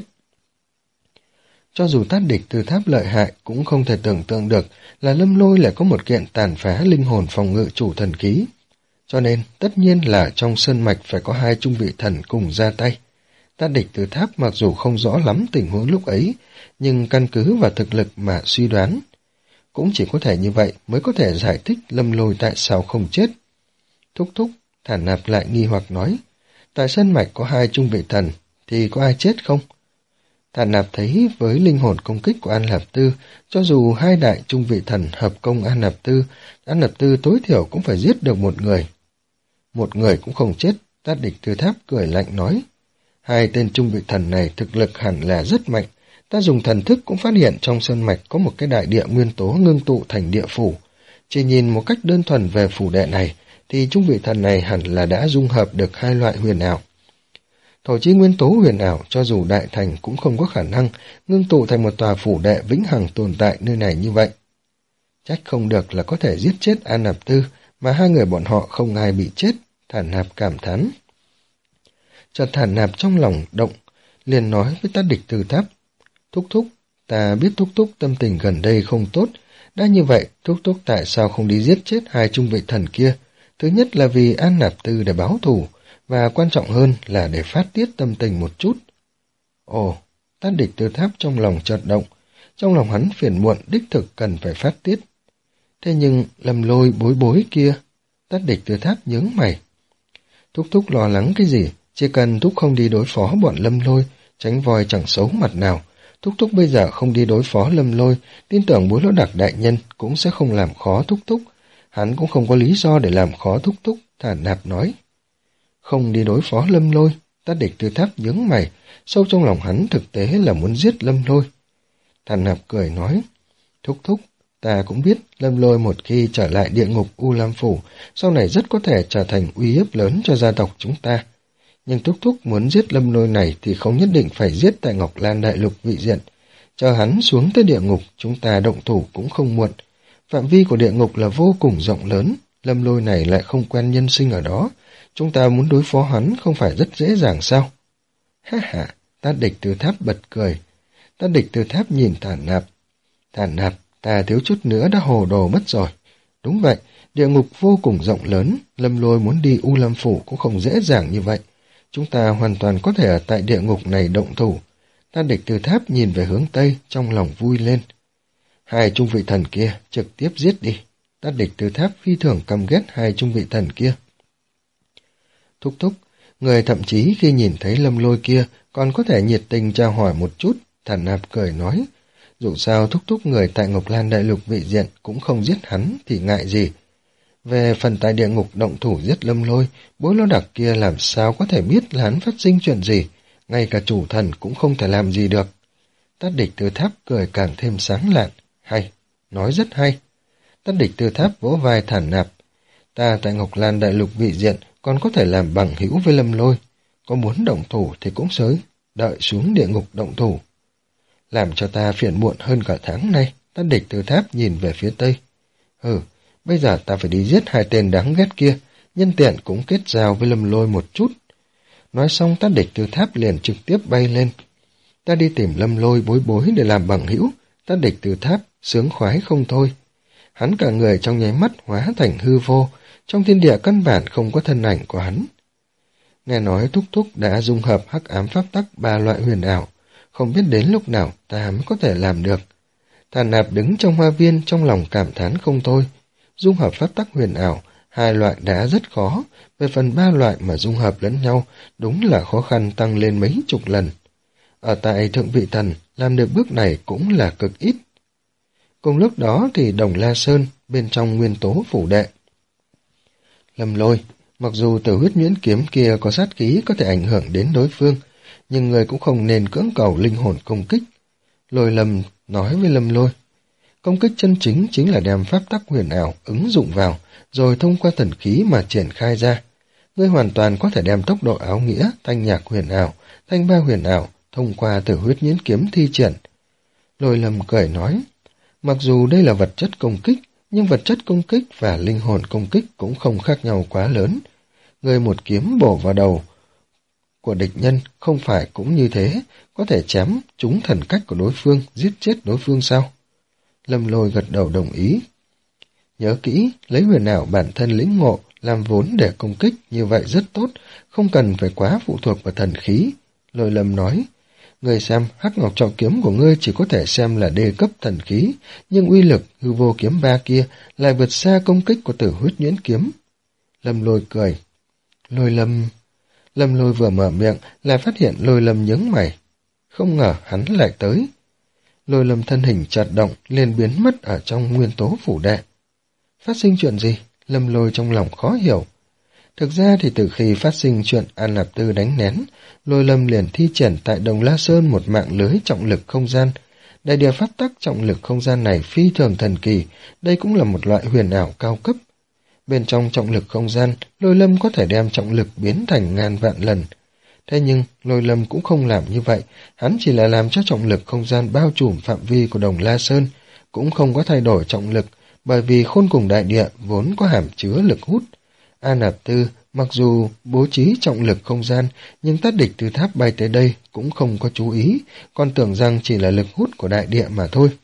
Speaker 2: Cho dù Tát Địch Từ Tháp lợi hại, cũng không thể tưởng tượng được là Lâm Lôi lại có một kiện tàn phá linh hồn phòng ngự chủ thần ký. Cho nên, tất nhiên là trong sơn mạch phải có hai trung vị thần cùng ra tay. Tát Địch Từ Tháp mặc dù không rõ lắm tình huống lúc ấy, nhưng căn cứ vào thực lực mà suy đoán. Cũng chỉ có thể như vậy mới có thể giải thích Lâm Lôi tại sao không chết. Thúc thúc, Thản Nạp lại nghi hoặc nói, tại sơn mạch có hai trung vị thần, thì có ai chết không? Thản Nạp thấy với linh hồn công kích của An Lạp Tư, cho dù hai đại trung vị thần hợp công An Lạp Tư, An Lạp Tư tối thiểu cũng phải giết được một người. Một người cũng không chết, Tát Địch Từ Tháp cười lạnh nói. Hai tên trung vị thần này thực lực hẳn là rất mạnh, ta dùng thần thức cũng phát hiện trong sơn mạch có một cái đại địa nguyên tố ngưng tụ thành địa phủ. Chỉ nhìn một cách đơn thuần về phủ đệ này, thì trung vị thần này hẳn là đã dung hợp được hai loại huyền ảo. Thổ chi nguyên tố huyền ảo cho dù đại thành cũng không có khả năng ngưng tụ thành một tòa phủ đệ vĩnh hằng tồn tại nơi này như vậy. Trách không được là có thể giết chết An Lạp Tư, mà hai người bọn họ không ai bị chết, Thản Nạp cảm thán. Chợt Thản Nạp trong lòng động, liền nói với Tát Địch Từ Tháp, thúc thúc, ta biết thúc thúc tâm tình gần đây không tốt, đã như vậy thúc thúc tại sao không đi giết chết hai trung vị thần kia? Thứ nhất là vì An Lạp Tư để báo thù, và quan trọng hơn là để phát tiết tâm tình một chút. Ồ, Tát Địch Từ Tháp trong lòng chợt động, trong lòng hắn phiền muộn đích thực cần phải phát tiết. Thế nhưng Lâm Lôi bối bối kia, Tát Địch Từ Tháp nhướng mày. Thúc thúc lo lắng cái gì, chỉ cần thúc không đi đối phó bọn Lâm Lôi, tránh voi chẳng xấu mặt nào. Thúc thúc bây giờ không đi đối phó Lâm Lôi, tin tưởng Bối Lão Đặc đại nhân cũng sẽ không làm khó thúc thúc. Hắn cũng không có lý do để làm khó thúc thúc, Thản Nạp nói. Không đi đối phó Lâm Lôi, Tát Địch Từ Tháp nhướng mày, sâu trong lòng hắn thực tế là muốn giết Lâm Lôi. Thản Nạp cười nói, thúc thúc, ta cũng biết Lâm Lôi một khi trở lại địa ngục U Lam Phủ, sau này rất có thể trở thành uy hiếp lớn cho gia tộc chúng ta. Nhưng thúc thúc muốn giết Lâm Lôi này thì không nhất định phải giết tại Ngọc Lan Đại Lục vị diện. Chờ hắn xuống tới địa ngục, chúng ta động thủ cũng không muộn. Phạm vi của địa ngục là vô cùng rộng lớn, Lâm Lôi này lại không quen nhân sinh ở đó. Chúng ta muốn đối phó hắn không phải rất dễ dàng sao? Ha ha, Tát Địch Từ Tháp bật cười. Tát Địch Từ Tháp nhìn Thản Nạp. Thản Nạp, ta thiếu chút nữa đã hồ đồ mất rồi. Đúng vậy, địa ngục vô cùng rộng lớn, Lâm Lôi muốn đi U Lam Phủ cũng không dễ dàng như vậy. Chúng ta hoàn toàn có thể ở tại địa ngục này động thủ. Tát Địch Từ Tháp nhìn về hướng Tây, trong lòng vui lên. Hai trung vị thần kia trực tiếp giết đi. Tát địch từ tháp phi thường căm ghét hai trung vị thần kia. Thúc thúc, người thậm chí khi nhìn thấy Lâm Lôi kia còn có thể nhiệt tình chào hỏi một chút. Thản Nạp cười nói, dù sao thúc thúc người tại Ngọc Lan Đại Lục vị diện cũng không giết hắn thì ngại gì. Về phần tại địa ngục động thủ giết Lâm Lôi, Bối Lo Đặc kia làm sao có thể biết là hắn phát sinh chuyện gì, ngay cả chủ thần cũng không thể làm gì được. Tát địch từ tháp cười càng thêm sáng lạn, hay, nói rất hay. Tát địch từ tháp vỗ vai Thản Nạp, ta tại Ngọc Lan Đại Lục vị diện còn có thể làm bằng hữu với Lâm Lôi, có muốn động thủ thì cũng sớm, đợi xuống địa ngục động thủ. Làm cho ta phiền muộn hơn cả tháng nay. Tát địch từ tháp nhìn về phía tây. Ừ, bây giờ ta phải đi giết hai tên đáng ghét kia, nhân tiện cũng kết giao với Lâm Lôi một chút. Nói xong Tát địch từ tháp liền trực tiếp bay lên. Ta đi tìm Lâm Lôi Bối Bối để làm bằng hữu. Tát địch từ tháp sướng khoái không thôi. Hắn cả người trong nháy mắt hóa thành hư vô, trong thiên địa căn bản không có thân ảnh của hắn. Nghe nói Thúc Thúc đã dung hợp hắc ám pháp tắc ba loại huyền ảo, không biết đến lúc nào ta mới có thể làm được. Thản Nạp đứng trong hoa viên trong lòng cảm thán không thôi. Dung hợp pháp tắc huyền ảo, hai loại đã rất khó, về phần ba loại mà dung hợp lẫn nhau, đúng là khó khăn tăng lên mấy chục lần. Ở tại Thượng Vị Thần, làm được bước này cũng là cực ít. Cùng lúc đó thì Đồng La Sơn, bên trong nguyên tố phủ đệ. Lâm Lôi, mặc dù tử huyết nhuyễn kiếm kia có sát khí có thể ảnh hưởng đến đối phương, nhưng người cũng không nên cưỡng cầu linh hồn công kích. Lôi Lâm nói với Lâm Lôi, công kích chân chính chính là đem pháp tắc huyền ảo ứng dụng vào, rồi thông qua thần khí mà triển khai ra. Ngươi hoàn toàn có thể đem tốc độ áo nghĩa, thanh nhạc huyền ảo, thanh ba huyền ảo, thông qua tử huyết nhuyễn kiếm thi triển. Lôi Lâm cười nói, mặc dù đây là vật chất công kích, nhưng vật chất công kích và linh hồn công kích cũng không khác nhau quá lớn. Ngươi một kiếm bổ vào đầu của địch nhân không phải cũng như thế, có thể chém trúng thần cách của đối phương, giết chết đối phương sao? Lâm Lôi gật đầu đồng ý. Nhớ kỹ, lấy huyền ảo bản thân lĩnh ngộ, làm vốn để công kích, như vậy rất tốt, không cần phải quá phụ thuộc vào thần khí. Lôi Lâm nói, người xem, hắc ngọc trọng kiếm của ngươi chỉ có thể xem là đề cấp thần khí, nhưng uy lực hư vô kiếm ba kia lại vượt xa công kích của tử huyết nhuyễn kiếm. Lâm Lôi cười. Lôi Lâm... Lâm Lôi vừa mở miệng, lại phát hiện Lôi Lâm nhướng mày. Không ngờ hắn lại tới. Lôi Lâm thân hình chợt động, liền biến mất ở trong nguyên tố phủ đệ. Phát sinh chuyện gì? Lâm Lôi trong lòng khó hiểu. Thực ra thì từ khi phát sinh chuyện An Nạp Tư đánh nén, Lôi Lâm liền thi triển tại Đồng La Sơn một mạng lưới trọng lực không gian. Đại địa pháp tắc trọng lực không gian này phi thường thần kỳ, đây cũng là một loại huyền ảo cao cấp. Bên trong trọng lực không gian, Lôi Lâm có thể đem trọng lực biến thành ngàn vạn lần. Thế nhưng, Lôi Lâm cũng không làm như vậy, hắn chỉ là làm cho trọng lực không gian bao trùm phạm vi của Đồng La Sơn, cũng không có thay đổi trọng lực, bởi vì khôn cùng đại địa vốn có hàm chứa lực hút. A Nạp Tư, mặc dù bố trí trọng lực không gian, nhưng Tát địch từ tháp bay tới đây cũng không có chú ý, còn tưởng rằng chỉ là lực hút của đại địa mà thôi.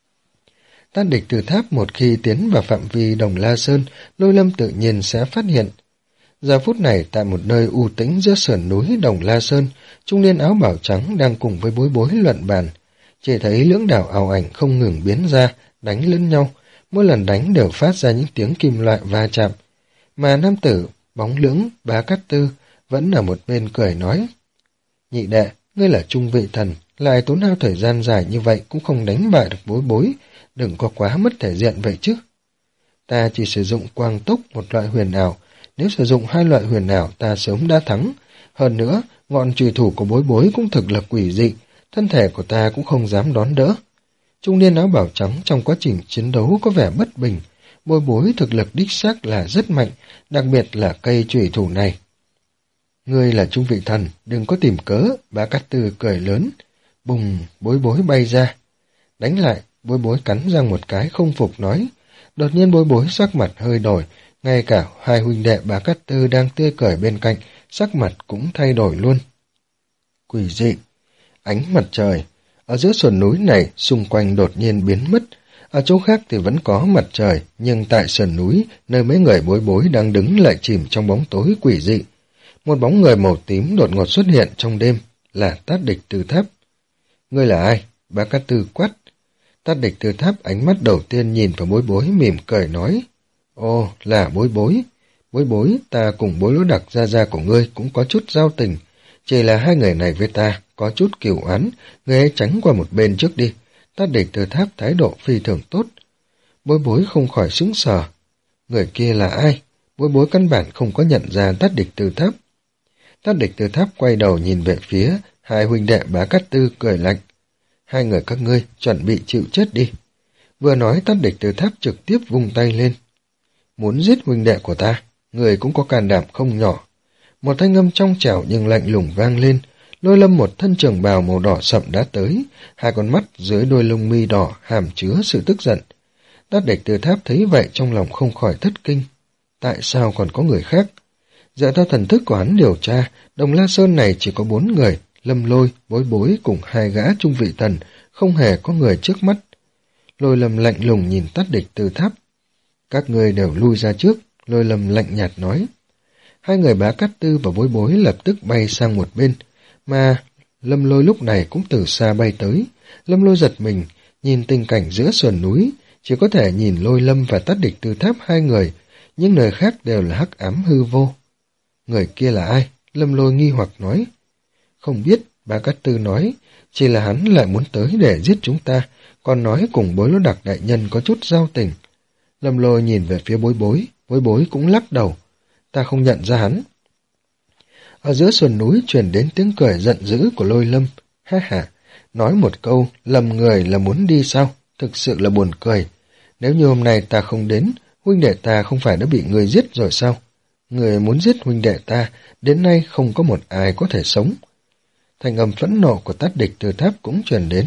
Speaker 2: Tát địch từ tháp một khi tiến vào phạm vi Đồng La Sơn, Lôi Lâm tự nhiên sẽ phát hiện. Giờ phút này tại một nơi u tĩnh giữa sườn núi Đồng La Sơn, trung niên áo bảo trắng đang cùng với Bối Bối luận bàn. Chỉ thấy lưỡng đạo ảo ảnh không ngừng biến ra, đánh lẫn nhau, mỗi lần đánh đều phát ra những tiếng kim loại va chạm. Mà nam tử, bóng lưỡng, Bá Cát Tư, vẫn ở một bên cười nói. Nhị đệ, ngươi là trung vị thần, lại tốn hao thời gian dài như vậy cũng không đánh bại được Bối Bối, đừng có quá mất thể diện vậy chứ. Ta chỉ sử dụng quang tốc một loại huyền ảo, nếu sử dụng hai loại huyền ảo ta sớm đã thắng. Hơn nữa, ngọn chùy thủ của Bối Bối cũng thực là quỷ dị, thân thể của ta cũng không dám đón đỡ. Trung niên áo bảo trắng trong quá trình chiến đấu có vẻ bất bình, Bối Bối thực lực đích xác là rất mạnh, đặc biệt là cây chùy thủ này. Ngươi là trung vị thần, đừng có tìm cớ, Bá Cát Tư cười lớn. Bùng, Bối Bối bay ra. Đánh lại, Bối Bối cắn răng một cái không phục nói. Đột nhiên Bối Bối sắc mặt hơi đổi, ngay cả hai huynh đệ Bá Cát Tư đang tươi cười bên cạnh, sắc mặt cũng thay đổi luôn. Quỷ dị, ánh mặt trời, ở giữa sườn núi này xung quanh đột nhiên biến mất, ở chỗ khác thì vẫn có mặt trời, nhưng tại sườn núi, nơi mấy người Bối Bối đang đứng lại chìm trong bóng tối quỷ dị. Một bóng người màu tím đột ngột xuất hiện trong đêm, là Tát địch từ tháp. Ngươi là ai? Bá Cát Tư quát. Tát địch từ tháp ánh mắt đầu tiên nhìn vào Bối Bối mỉm cười nói, ồ, là Bối Bối. Bối Bối, ta cùng Bối Lỗ Đặc gia gia của ngươi cũng có chút giao tình. Chỉ là hai người này với ta có chút cừu oán, ngươi hãy tránh qua một bên trước đi. Tát địch từ tháp thái độ phi thường tốt. Bối Bối không khỏi sững sờ. Người kia là ai? Bối Bối căn bản không có nhận ra Tát địch từ tháp. Tát địch từ tháp quay đầu nhìn về phía hai huynh đệ Bá Cát Tư cười lạnh. Hai người các ngươi chuẩn bị chịu chết đi. Vừa nói Tát địch từ tháp trực tiếp vung tay lên. Muốn giết huynh đệ của ta, người cũng có can đảm không nhỏ. Một thanh âm trong trẻo nhưng lạnh lùng vang lên. Lôi Lâm một thân trường bào màu đỏ sậm đã tới, hai con mắt dưới đôi lông mi đỏ hàm chứa sự tức giận. Tát địch từ tháp thấy vậy trong lòng không khỏi thất kinh. Tại sao còn có người khác? Dựa theo thần thức của hắn điều tra, Đồng La Sơn này chỉ có bốn người, Lâm Lôi, Bối Bối cùng hai gã trung vị thần, không hề có người trước mắt. Lôi Lâm lạnh lùng nhìn Tát địch từ tháp. Các người đều lui ra trước, Lôi Lâm lạnh nhạt nói. Hai người Bá Cát Tư và Bối Bối lập tức bay sang một bên, mà Lâm Lôi lúc này cũng từ xa bay tới. Lâm Lôi giật mình, nhìn tình cảnh giữa sườn núi, chỉ có thể nhìn Lôi Lâm và Tát địch từ tháp hai người, những nơi khác đều là hắc ám hư vô. Người kia là ai? Lâm Lôi nghi hoặc nói. Không biết, Bá Cát Tư nói, chỉ là hắn lại muốn tới để giết chúng ta, còn nói cùng Bối Lỗ Đặc đại nhân có chút giao tình. Lâm Lôi nhìn về phía Bối Bối, Bối Bối cũng lắc đầu. Ta không nhận ra hắn. Ở giữa sườn núi truyền đến tiếng cười giận dữ của Lôi Lâm. Ha ha, nói một câu, lầm người là muốn đi sao? Thực sự là buồn cười. Nếu như hôm nay ta không đến, huynh đệ ta không phải đã bị người giết rồi sao? Người muốn giết huynh đệ ta, đến nay không có một ai có thể sống. Thanh âm phẫn nộ của Tát địch từ tháp cũng truyền đến.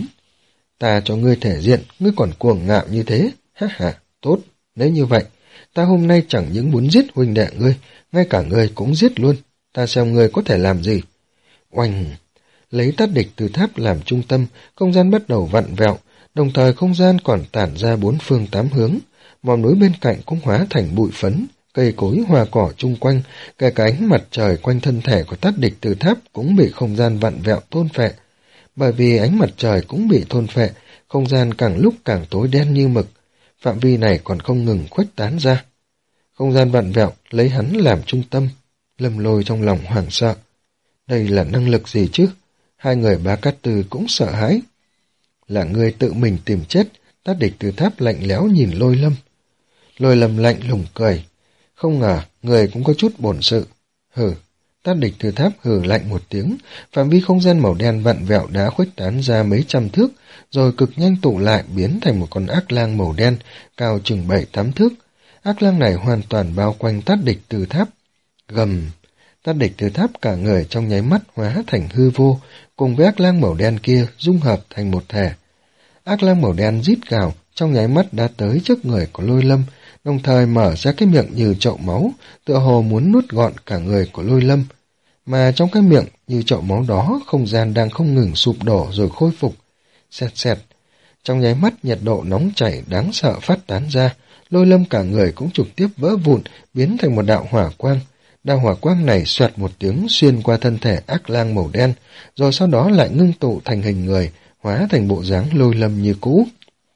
Speaker 2: Ta cho ngươi thể diện, ngươi còn cuồng ngạo như thế. Ha ha, tốt, nếu như vậy, ta hôm nay chẳng những muốn giết huynh đệ ngươi, ngay cả ngươi cũng giết luôn. Ta xem ngươi có thể làm gì. Oanh! Lấy Tát địch từ tháp làm trung tâm, không gian bắt đầu vặn vẹo, đồng thời không gian còn tản ra bốn phương tám hướng. Mỏm núi bên cạnh cũng hóa thành bụi phấn, cây cối hoa cỏ chung quanh, kể cả ánh mặt trời quanh thân thể của Tát địch từ tháp cũng bị không gian vặn vẹo thôn phệ. Bởi vì ánh mặt trời cũng bị thôn phệ, không gian càng lúc càng tối đen như mực, phạm vi này còn không ngừng khuếch tán ra. Không gian vặn vẹo lấy hắn làm trung tâm. Lâm Lôi trong lòng hoảng sợ. Đây là năng lực gì chứ? Hai người Bá Cát Tư cũng sợ hãi. Là ngươi tự mình tìm chết. Tát địch từ tháp lạnh lẽo nhìn Lôi Lâm. Lôi Lâm lạnh lùng cười. Không ngờ, người cũng có chút bổn sự. Hừ. Tát địch từ tháp hừ lạnh một tiếng, phạm vi không gian màu đen vặn vẹo đã khuếch tán ra mấy trăm thước, rồi cực nhanh tụ lại biến thành một con ác lang màu đen, cao chừng bảy tám thước. Ác lang này hoàn toàn bao quanh Tát địch từ tháp. Gầm! Tát địch từ tháp cả người trong nháy mắt hóa thành hư vô, cùng với ác lang màu đen kia dung hợp thành một thể. Ác lang màu đen rít gào, trong nháy mắt đã tới trước người của Lôi Lâm, đồng thời mở ra cái miệng như chậu máu, tựa hồ muốn nuốt gọn cả người của Lôi Lâm. Mà trong cái miệng như chậu máu đó, không gian đang không ngừng sụp đổ rồi khôi phục. Xẹt xẹt. Trong nháy mắt nhiệt độ nóng chảy đáng sợ phát tán ra, Lôi Lâm cả người cũng trực tiếp vỡ vụn, biến thành một đạo hỏa quang. Đạo hỏa quang này xoẹt một tiếng xuyên qua thân thể ác lang màu đen, rồi sau đó lại ngưng tụ thành hình người, hóa thành bộ dáng Lôi Lâm như cũ.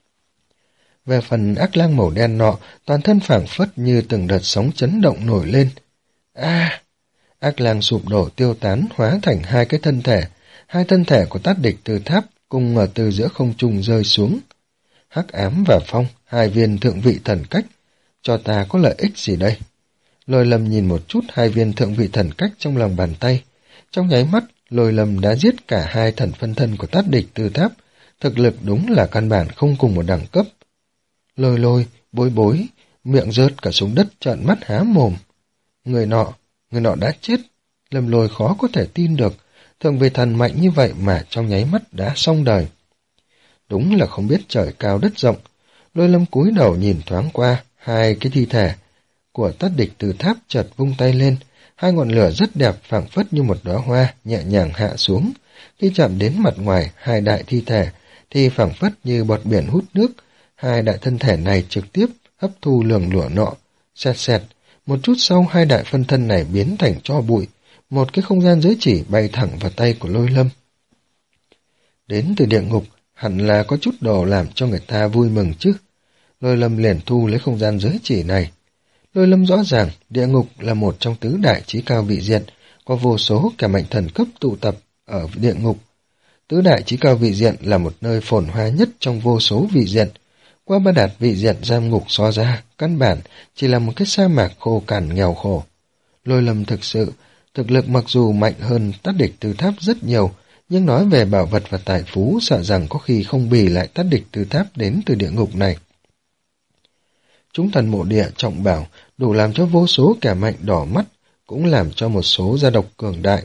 Speaker 2: Về phần ác lang màu đen nọ, toàn thân phảng phất như từng đợt sóng chấn động nổi lên. A! Ác lang sụp đổ tiêu tán hóa thành hai cái thân thể, hai thân thể của Tát địch từ tháp cùng ở từ giữa không trung rơi xuống. Hắc ám và phong, hai viên thượng vị thần cách, cho ta có lợi ích gì đây? Lôi Lâm nhìn một chút hai viên thượng vị thần cách trong lòng bàn tay. Trong nháy mắt, Lôi Lâm đã giết cả hai thần phân thân của Tát địch từ tháp, thực lực đúng là căn bản không cùng một đẳng cấp. Lôi Lôi, Bối Bối, miệng rớt cả xuống đất trợn mắt há mồm. Người nọ, người nọ đã chết. Lâm Lôi khó có thể tin được, thượng vị thần mạnh như vậy mà trong nháy mắt đã xong đời. Đúng là không biết trời cao đất rộng. Lôi Lâm cúi đầu nhìn thoáng qua hai cái thi thể của Tát địch từ tháp, chợt vung tay lên, hai ngọn lửa rất đẹp phảng phất như một đóa hoa nhẹ nhàng hạ xuống. Khi chạm đến mặt ngoài hai đại thi thể thì phảng phất như bọt biển hút nước, hai đại thân thể này trực tiếp hấp thu lượng lửa nọ. Xẹt xẹt, một chút sau hai đại phân thân này biến thành tro bụi, một cái không gian giới chỉ bay thẳng vào tay của Lôi Lâm. Đến từ địa ngục, hẳn là có chút đồ làm cho người ta vui mừng chứ. Lôi Lâm liền thu lấy không gian giới chỉ này. Lôi Lâm rõ ràng địa ngục là một trong tứ đại chí cao vị diện, có vô số kẻ mạnh thần cấp tụ tập ở địa ngục. Tứ đại chí cao vị diện là một nơi phồn hoa nhất trong vô số vị diện. Qua ba đạt vị diện giam ngục so ra, căn bản chỉ là một cái sa mạc khô cằn nghèo khổ. Lôi Lâm thực sự, thực lực mặc dù mạnh hơn Tát Địch Từ Tháp rất nhiều, nhưng nói về bảo vật và tài phú sợ rằng có khi không bì lại Tát Địch Từ Tháp đến từ địa ngục này. Chúng thần mộ địa trọng bảo đủ làm cho vô số kẻ mạnh đỏ mắt, cũng làm cho một số gia tộc cường đại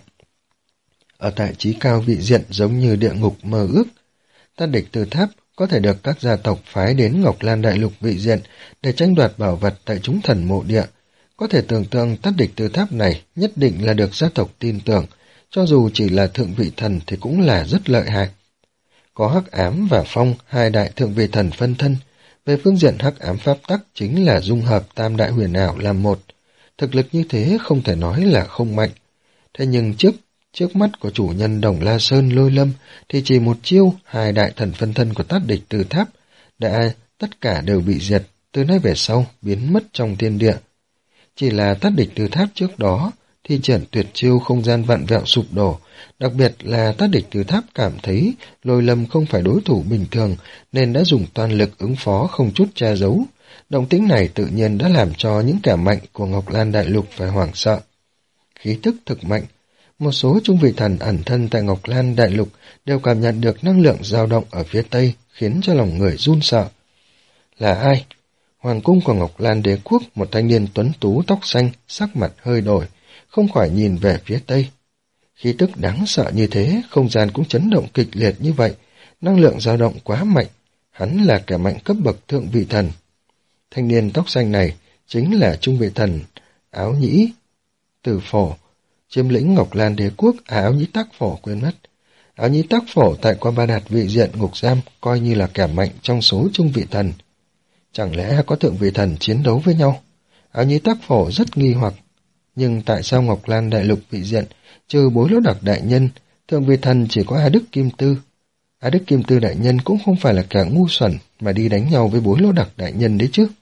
Speaker 2: ở tại chí cao vị diện giống như địa ngục mơ ước. Tát Địch Từ Tháp có thể được các gia tộc phái đến Ngọc Lan Đại Lục vị diện để tranh đoạt bảo vật tại chúng thần mộ địa. Có thể tưởng tượng Tát Địch Từ Tháp này nhất định là được gia tộc tin tưởng, cho dù chỉ là thượng vị thần thì cũng là rất lợi hại. Có Hắc Ám và Phong, hai đại thượng vị thần phân thân. Về phương diện Hắc Ám pháp tắc chính là dung hợp tam đại huyền ảo làm một. Thực lực như thế không thể nói là không mạnh. Thế nhưng trước trước mắt của chủ nhân Đồng La Sơn Lôi Lâm thì chỉ một chiêu, hai đại thần phân thân của Tát Địch Từ Tháp đã tất cả đều bị diệt, từ nay về sau biến mất trong thiên địa. Chỉ là Tát Địch Từ Tháp trước đó thi triển tuyệt chiêu không gian vặn vẹo sụp đổ, đặc biệt là Tát Địch Từ Tháp cảm thấy Lôi Lâm không phải đối thủ bình thường nên đã dùng toàn lực ứng phó không chút che giấu. Động tĩnh này tự nhiên đã làm cho những kẻ mạnh của Ngọc Lan Đại Lục phải hoảng sợ. Khí tức thực mạnh, một số trung vị thần ẩn thân tại Ngọc Lan Đại Lục đều cảm nhận được năng lượng dao động ở phía tây, khiến cho lòng người run sợ. Là ai? Hoàng cung của Ngọc Lan Đế Quốc, một thanh niên tuấn tú tóc xanh, sắc mặt hơi đổi, không khỏi nhìn về phía tây. Khí tức đáng sợ như thế, không gian cũng chấn động kịch liệt như vậy, năng lượng dao động quá mạnh, hắn là kẻ mạnh cấp bậc thượng vị thần. Thanh niên tóc xanh này chính là trung vị thần Áo Nhĩ Từ Phổ, chiếm lĩnh Ngọc Lan Đế Quốc. À, Áo Nhĩ Tác Phổ quên mất. Áo Nhĩ Tác Phổ tại qua ba đạt vị diện ngục giam coi như là kẻ mạnh trong số trung vị thần. Chẳng lẽ có thượng vị thần chiến đấu với nhau? Áo Nhĩ Tác Phổ rất nghi hoặc. Nhưng tại sao Ngọc Lan Đại Lục vị diện trừ Bối Lỗ Đặc đại nhân, thượng vị thần chỉ có A Đức Kim Tư? A Đức Kim Tư đại nhân cũng không phải là kẻ ngu xuẩn mà đi đánh nhau với Bối Lỗ Đặc đại nhân đấy chứ.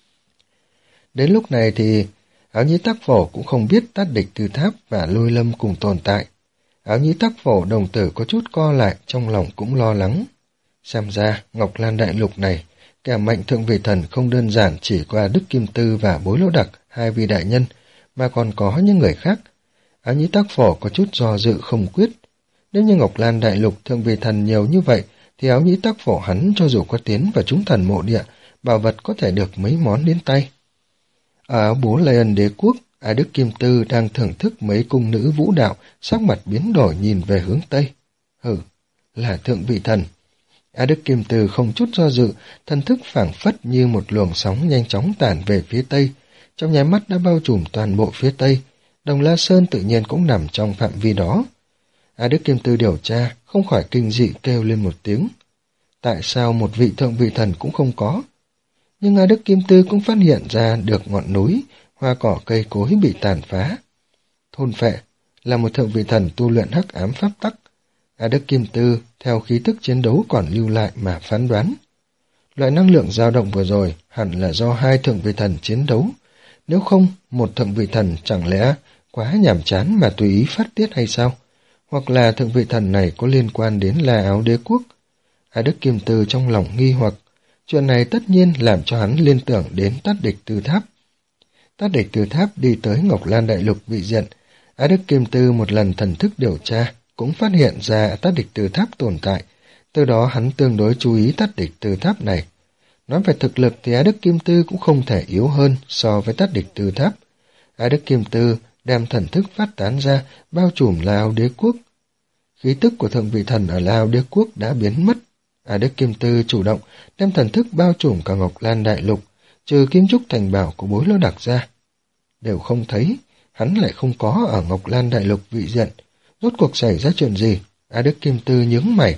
Speaker 2: Đến lúc này thì Áo Nhĩ Tác Phổ cũng không biết Tát Địch Từ Tháp và Lôi Lâm cùng tồn tại. Áo Nhĩ Tác Phổ đồng tử có chút co lại, trong lòng cũng lo lắng. Xem ra Ngọc Lan Đại Lục này, kẻ mạnh thượng vị thần không đơn giản chỉ qua Đức Kim Tư và Bối Lỗ Đặc, hai vị đại nhân, mà còn có những người khác. Áo Nhĩ Tác Phổ có chút do dự không quyết. Nếu như Ngọc Lan Đại Lục thượng vị thần nhiều như vậy, thì Áo Nhĩ Tác Phổ hắn cho dù có tiến vào chúng thần mộ địa, bảo vật có thể được mấy món đến tay. Ở áo bố Lê Ân Đế Quốc, A Đức Kim Tư đang thưởng thức mấy cung nữ vũ đạo, sắc mặt biến đổi nhìn về hướng Tây. Hừ, là thượng vị thần. A Đức Kim Tư không chút do dự, thần thức phảng phất như một luồng sóng nhanh chóng tản về phía Tây, trong nháy mắt đã bao trùm toàn bộ phía Tây. Đồng La Sơn tự nhiên cũng nằm trong phạm vi đó. A Đức Kim Tư điều tra, không khỏi kinh dị kêu lên một tiếng. Tại sao một vị thượng vị thần cũng không có? Nhưng A Đức Kim Tư cũng phát hiện ra được ngọn núi, hoa cỏ cây cối bị tàn phá. Thôn Phệ là một thượng vị thần tu luyện hắc ám pháp tắc. A Đức Kim Tư theo khí tức chiến đấu còn lưu lại mà phán đoán. Loại năng lượng dao động vừa rồi hẳn là do hai thượng vị thần chiến đấu. Nếu không, một thượng vị thần chẳng lẽ quá nhàm chán mà tùy ý phát tiết hay sao? Hoặc là thượng vị thần này có liên quan đến La Áo Đế Quốc? A Đức Kim Tư trong lòng nghi hoặc. Chuyện này tất nhiên làm cho hắn liên tưởng đến Tát Địch Từ Tháp. Tát Địch Từ Tháp đi tới Ngọc Lan Đại Lục vị diện. A Đức Kim Tư một lần thần thức điều tra, cũng phát hiện ra Tát Địch Từ Tháp tồn tại. Từ đó hắn tương đối chú ý Tát Địch Từ Tháp này. Nói về thực lực thì A Đức Kim Tư cũng không thể yếu hơn so với Tát Địch Từ Tháp. A Đức Kim Tư đem thần thức phát tán ra, bao trùm La Áo Đế Quốc. Khí tức của thượng vị thần ở La Áo Đế Quốc đã biến mất. A Đức Kim Tư chủ động đem thần thức bao trùm cả Ngọc Lan Đại Lục, trừ kim trúc thành bảo của Bối Lỗ Đặc ra. Đều không thấy, hắn lại không có ở Ngọc Lan Đại Lục vị diện. Rốt cuộc xảy ra chuyện gì? A Đức Kim Tư nhướng mày.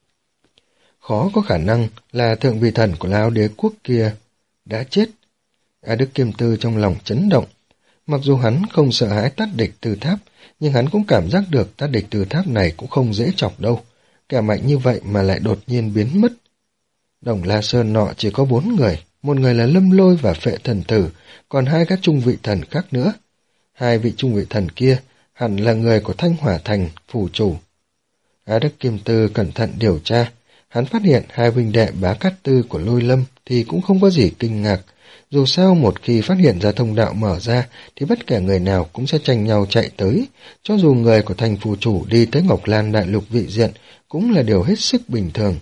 Speaker 2: Khó có khả năng là thượng vị thần của La Áo Đế Quốc kia đã chết. A Đức Kim Tư trong lòng chấn động. Mặc dù hắn không sợ hãi Tát Địch Từ Tháp, nhưng hắn cũng cảm giác được Tát Địch Từ Tháp này cũng không dễ chọc đâu. kẻ mạnh như vậy mà lại đột nhiên biến mất. Đồng La Sơn nọ chỉ có bốn người, một người là Lâm Lôi và Phệ Thần Tử, còn hai các trung vị thần khác nữa. Hai vị trung vị thần kia hẳn là người của Thanh Hỏa Thành, phủ chủ. Á Đức Kim Tư cẩn thận điều tra, hắn phát hiện hai huynh đệ Bá Cát Tư của Lôi Lâm thì cũng không có gì kinh ngạc. Dù sao một khi phát hiện ra thông đạo mở ra thì bất kể người nào cũng sẽ tranh nhau chạy tới, cho dù người của thành phủ chủ đi tới Ngọc Lan Đại Lục vị diện cũng là điều hết sức bình thường.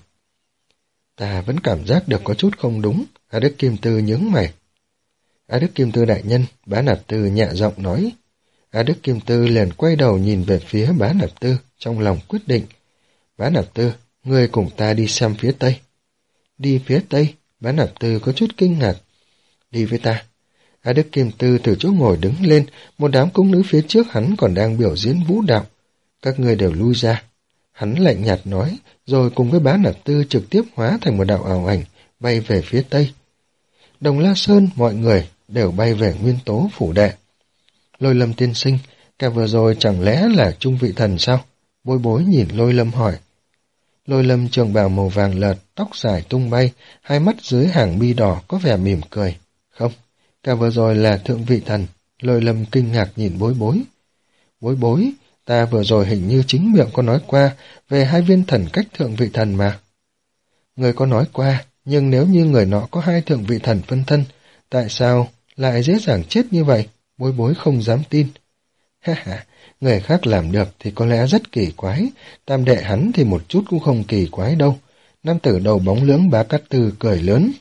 Speaker 2: Ta vẫn cảm giác được có chút không đúng, Á Đức Kim Tư nhướng mày. Á Đức Kim Tư đại nhân, Bá Nạp Tư nhẹ giọng nói. Á Đức Kim Tư liền quay đầu nhìn về phía Bá Nạp Tư, trong lòng quyết định. Bá Nạp Tư, ngươi cùng ta đi xem phía Tây. Đi phía Tây, Bá Nạp Tư có chút kinh ngạc. Đi với ta. Á Đức Kim Tư từ chỗ ngồi đứng lên, một đám cung nữ phía trước hắn còn đang biểu diễn vũ đạo. Các ngươi đều lui ra. Hắn lạnh nhạt nói, rồi cùng với Bá Nạp Tư trực tiếp hóa thành một đạo ảo ảnh, bay về phía Tây. Đồng La Sơn, mọi người đều bay về nguyên tố phủ đệ. Lôi Lâm tiên sinh, kẻ vừa rồi chẳng lẽ là trung vị thần sao? Bối bối nhìn Lôi Lâm hỏi. Lôi Lâm trường bào màu vàng lợt, tóc dài tung bay, hai mắt dưới hàng mi đỏ có vẻ mỉm cười. Không, kẻ vừa rồi là thượng vị thần. Lôi Lâm kinh ngạc nhìn bối bối. Bối bối, ta vừa rồi hình như chính miệng có nói qua về hai viên thần cách thượng vị thần mà. Người có nói qua, nhưng nếu như người nọ có hai thượng vị thần phân thân, tại sao lại dễ dàng chết như vậy? Bối bối không dám tin. Ha ha, người khác làm được thì có lẽ rất kỳ quái, tam đệ hắn thì một chút cũng không kỳ quái đâu. Nam tử đầu bóng lưỡng Bá Cát Tư cười lớn.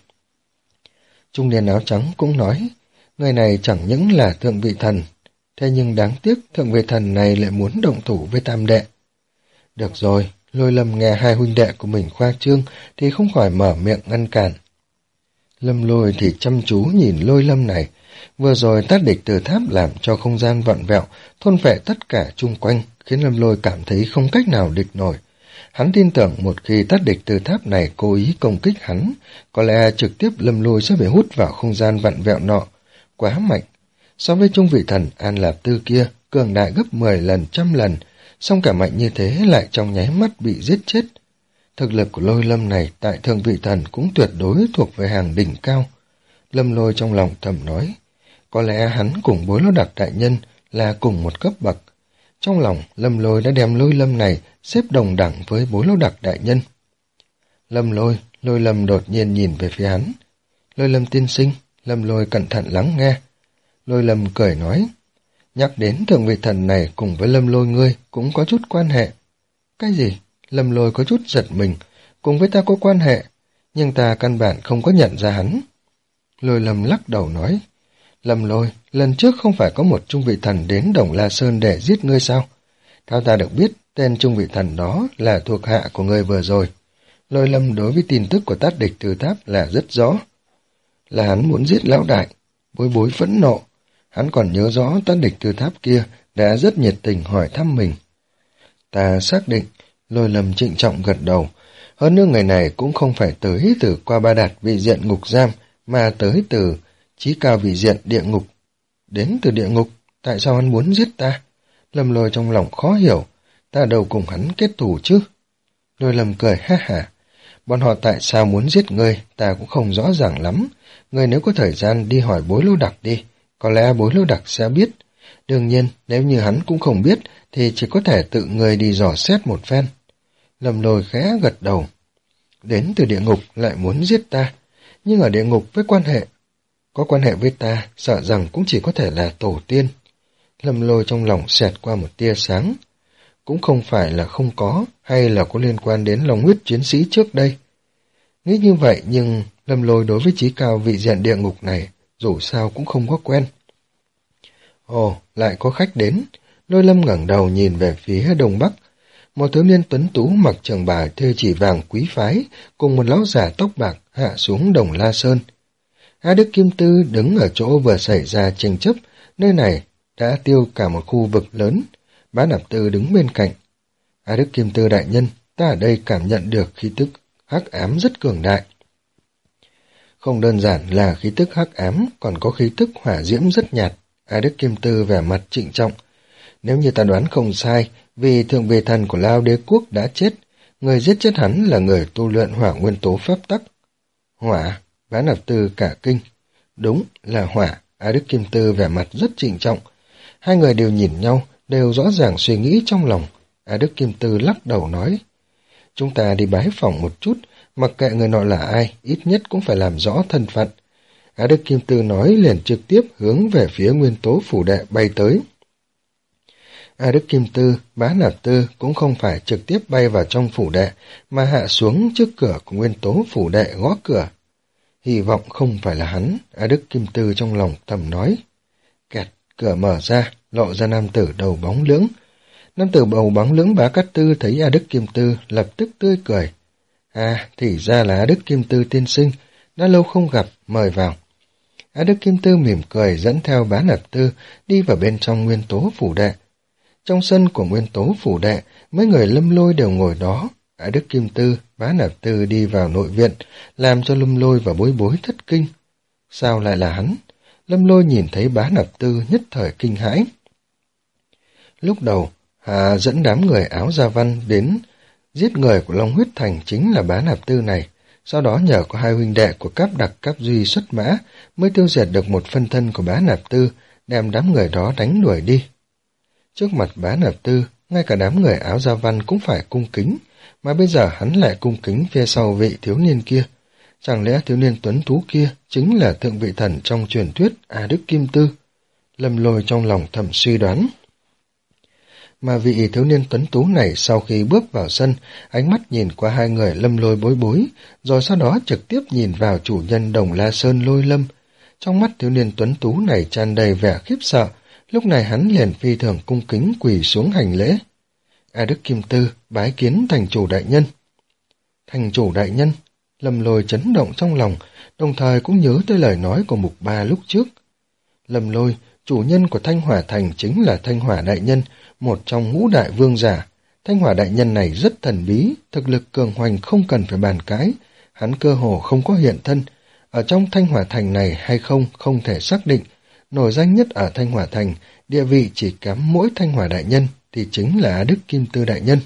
Speaker 2: Trung niên áo trắng cũng nói, người này chẳng những là thượng vị thần, thế nhưng đáng tiếc thượng vị thần này lại muốn động thủ với tam đệ. Được rồi, Lôi Lâm nghe hai huynh đệ của mình khoa trương thì không khỏi mở miệng ngăn cản. Lâm Lôi thì chăm chú nhìn Lôi Lâm này, vừa rồi tát địch từ tháp làm cho không gian vặn vẹo, thôn phệ tất cả chung quanh, khiến Lâm Lôi cảm thấy không cách nào địch nổi. Hắn tin tưởng một khi tát địch từ tháp này cố ý công kích hắn, có lẽ trực tiếp Lâm Lôi sẽ bị hút vào không gian vặn vẹo nọ. Quá mạnh. So với trung vị thần An Lạp Tư kia, cường đại gấp mười lần, trăm lần, song cả mạnh như thế lại trong nháy mắt bị giết chết. Thực lực của Lôi Lâm này tại thượng vị thần cũng tuyệt đối thuộc về hàng đỉnh cao. Lâm Lôi trong lòng thầm nói, có lẽ hắn cùng Bối Lô Đặc đại nhân là cùng một cấp bậc. Trong lòng, Lâm Lôi đã đem Lôi Lâm này xếp đồng đẳng với Bối Lô Đặc đại nhân. Lâm Lôi, Lôi Lâm đột nhiên nhìn về phía hắn. Lôi Lâm tiên sinh, Lâm Lôi cẩn thận lắng nghe. Lôi Lâm cười nói, nhắc đến thượng vị thần này cùng với Lâm Lôi ngươi cũng có chút quan hệ. Cái gì? Lâm Lôi có chút giật mình, cùng với ta có quan hệ, nhưng ta căn bản không có nhận ra hắn. Lôi Lâm lắc đầu nói, Lâm Lôi, lần trước không phải có một trung vị thần đến Đồng La Sơn để giết ngươi sao? Theo ta được biết, tên trung vị thần đó là thuộc hạ của ngươi vừa rồi. Lôi Lâm đối với tin tức của tát địch từ tháp là rất rõ. Là hắn muốn giết lão đại. Bối Bối phẫn nộ. Hắn còn nhớ rõ tát địch từ tháp kia đã rất nhiệt tình hỏi thăm mình. Ta xác định, Lôi Lâm trịnh trọng gật đầu. Hơn nữa người này cũng không phải tới từ Qua Ba Đạt vị diện ngục giam, mà tới từ Chí Cao vị diện địa ngục. Đến từ địa ngục, tại sao hắn muốn giết ta? Lâm Lôi trong lòng khó hiểu, ta đâu cùng hắn kết thù chứ? Lôi Lâm cười ha hả, bọn họ tại sao muốn giết ngươi, ta cũng không rõ ràng lắm. Ngươi nếu có thời gian đi hỏi Bối Lô Đặc đi, có lẽ Bối Lô Đặc sẽ biết. Đương nhiên, nếu như hắn cũng không biết, thì chỉ có thể tự ngươi đi dò xét một phen. Lâm Lôi khẽ gật đầu. Đến từ địa ngục lại muốn giết ta, nhưng ở địa ngục với quan hệ, có quan hệ với ta, sợ rằng cũng chỉ có thể là tổ tiên. Lâm Lôi trong lòng xẹt qua một tia sáng. Cũng không phải là không có, hay là có liên quan đến lòng huyết chiến sĩ trước đây. Nghĩ như vậy nhưng Lâm Lôi đối với Chí Cao vị diện địa ngục này, dù sao cũng không có quen. Ồ, lại có khách đến. Lôi Lâm ngẩng đầu nhìn về phía đông bắc. Một thiếu niên tuấn tú mặc trường bào thêu chỉ vàng quý phái, cùng một lão giả tóc bạc hạ xuống Đồng La Sơn. Á Đức Kim Tư đứng ở chỗ vừa xảy ra tranh chấp, nơi này đã tiêu cả một khu vực lớn. Bá Nạp Tư đứng bên cạnh. Á Đức Kim Tư đại nhân, ta ở đây cảm nhận được khí tức hắc ám rất cường đại. Không đơn giản là khí tức hắc ám, còn có khí tức hỏa diễm rất nhạt. Á Đức Kim Tư vẻ mặt trịnh trọng. Nếu như ta đoán không sai, vì thượng vị thần của Lao Đế Quốc đã chết, người giết chết hắn là người tu luyện hỏa nguyên tố pháp tắc. Hỏa, Bá Nạp Tư cả kinh. Đúng là hỏa, A Đức Kim Tư vẻ mặt rất trịnh trọng. Hai người đều nhìn nhau, đều rõ ràng suy nghĩ trong lòng. A Đức Kim Tư lắc đầu nói, chúng ta đi bái phỏng một chút, mặc kệ người nọ là ai, ít nhất cũng phải làm rõ thân phận. A Đức Kim Tư nói liền trực tiếp hướng về phía nguyên tố phủ đệ bay tới. A Đức Kim Tư, Bá Nạp Tư cũng không phải trực tiếp bay vào trong phủ đệ, mà hạ xuống trước cửa của nguyên tố phủ đệ gõ cửa. Hy vọng không phải là hắn, A Đức Kim Tư trong lòng thầm nói. Kẹt, cửa mở ra, lộ ra nam tử đầu bóng lưỡng. Nam tử đầu bóng lưỡng Bá Cát Tư thấy A Đức Kim Tư lập tức tươi cười. À, thì ra là A Đức Kim Tư tiên sinh, đã lâu không gặp, mời vào. A Đức Kim Tư mỉm cười dẫn theo Bá Nạp Tư đi vào bên trong nguyên tố phủ đệ. Trong sân của nguyên tố phủ đệ, mấy người Lâm Lôi đều ngồi đó. A Đức Kim Tư, Bá Nạp Tư đi vào nội viện, làm cho Lâm Lôi và Bối Bối thất kinh. Sao lại là hắn? Lâm Lôi nhìn thấy Bá Nạp Tư nhất thời kinh hãi. Lúc đầu, Hà dẫn đám người áo da văn đến giết người của Long Huyết Thành chính là Bá Nạp Tư này. Sau đó nhờ có hai huynh đệ của Cáp Đặc Cáp Duy xuất mã mới tiêu diệt được một phân thân của Bá Nạp Tư, đem đám người đó đánh đuổi đi. Trước mặt Bá Nạp Tư, ngay cả đám người áo da văn cũng phải cung kính, mà bây giờ hắn lại cung kính phía sau vị thiếu niên kia. Chẳng lẽ thiếu niên tuấn tú kia chính là thượng vị thần trong truyền thuyết A Đức Kim Tư? Lâm Lôi trong lòng thầm suy đoán. Mà vị thiếu niên tuấn tú này sau khi bước vào sân, ánh mắt nhìn qua hai người Lâm Lôi Bối Bối, rồi sau đó trực tiếp nhìn vào chủ nhân Đồng La Sơn Lôi Lâm. Trong mắt thiếu niên tuấn tú này tràn đầy vẻ khiếp sợ, lúc này hắn liền phi thường cung kính quỳ xuống hành lễ. A Đức Kim Tư bái kiến thành chủ đại nhân. Thành chủ đại nhân, Lâm Lôi chấn động trong lòng, đồng thời cũng nhớ tới lời nói của Mục Ba lúc trước. Lâm Lôi, chủ nhân của Thanh Hỏa Thành chính là Thanh Hỏa đại nhân, một trong ngũ đại vương giả. Thanh Hỏa đại nhân này rất thần bí, thực lực cường hoành không cần phải bàn cãi, hắn cơ hồ không có hiện thân. Ở trong Thanh Hỏa Thành này hay không, không thể xác định. Nổi danh nhất ở Thanh Hỏa Thành, địa vị chỉ kém mỗi Thanh Hỏa đại nhân, thì chính là A Đức Kim Tư đại nhân.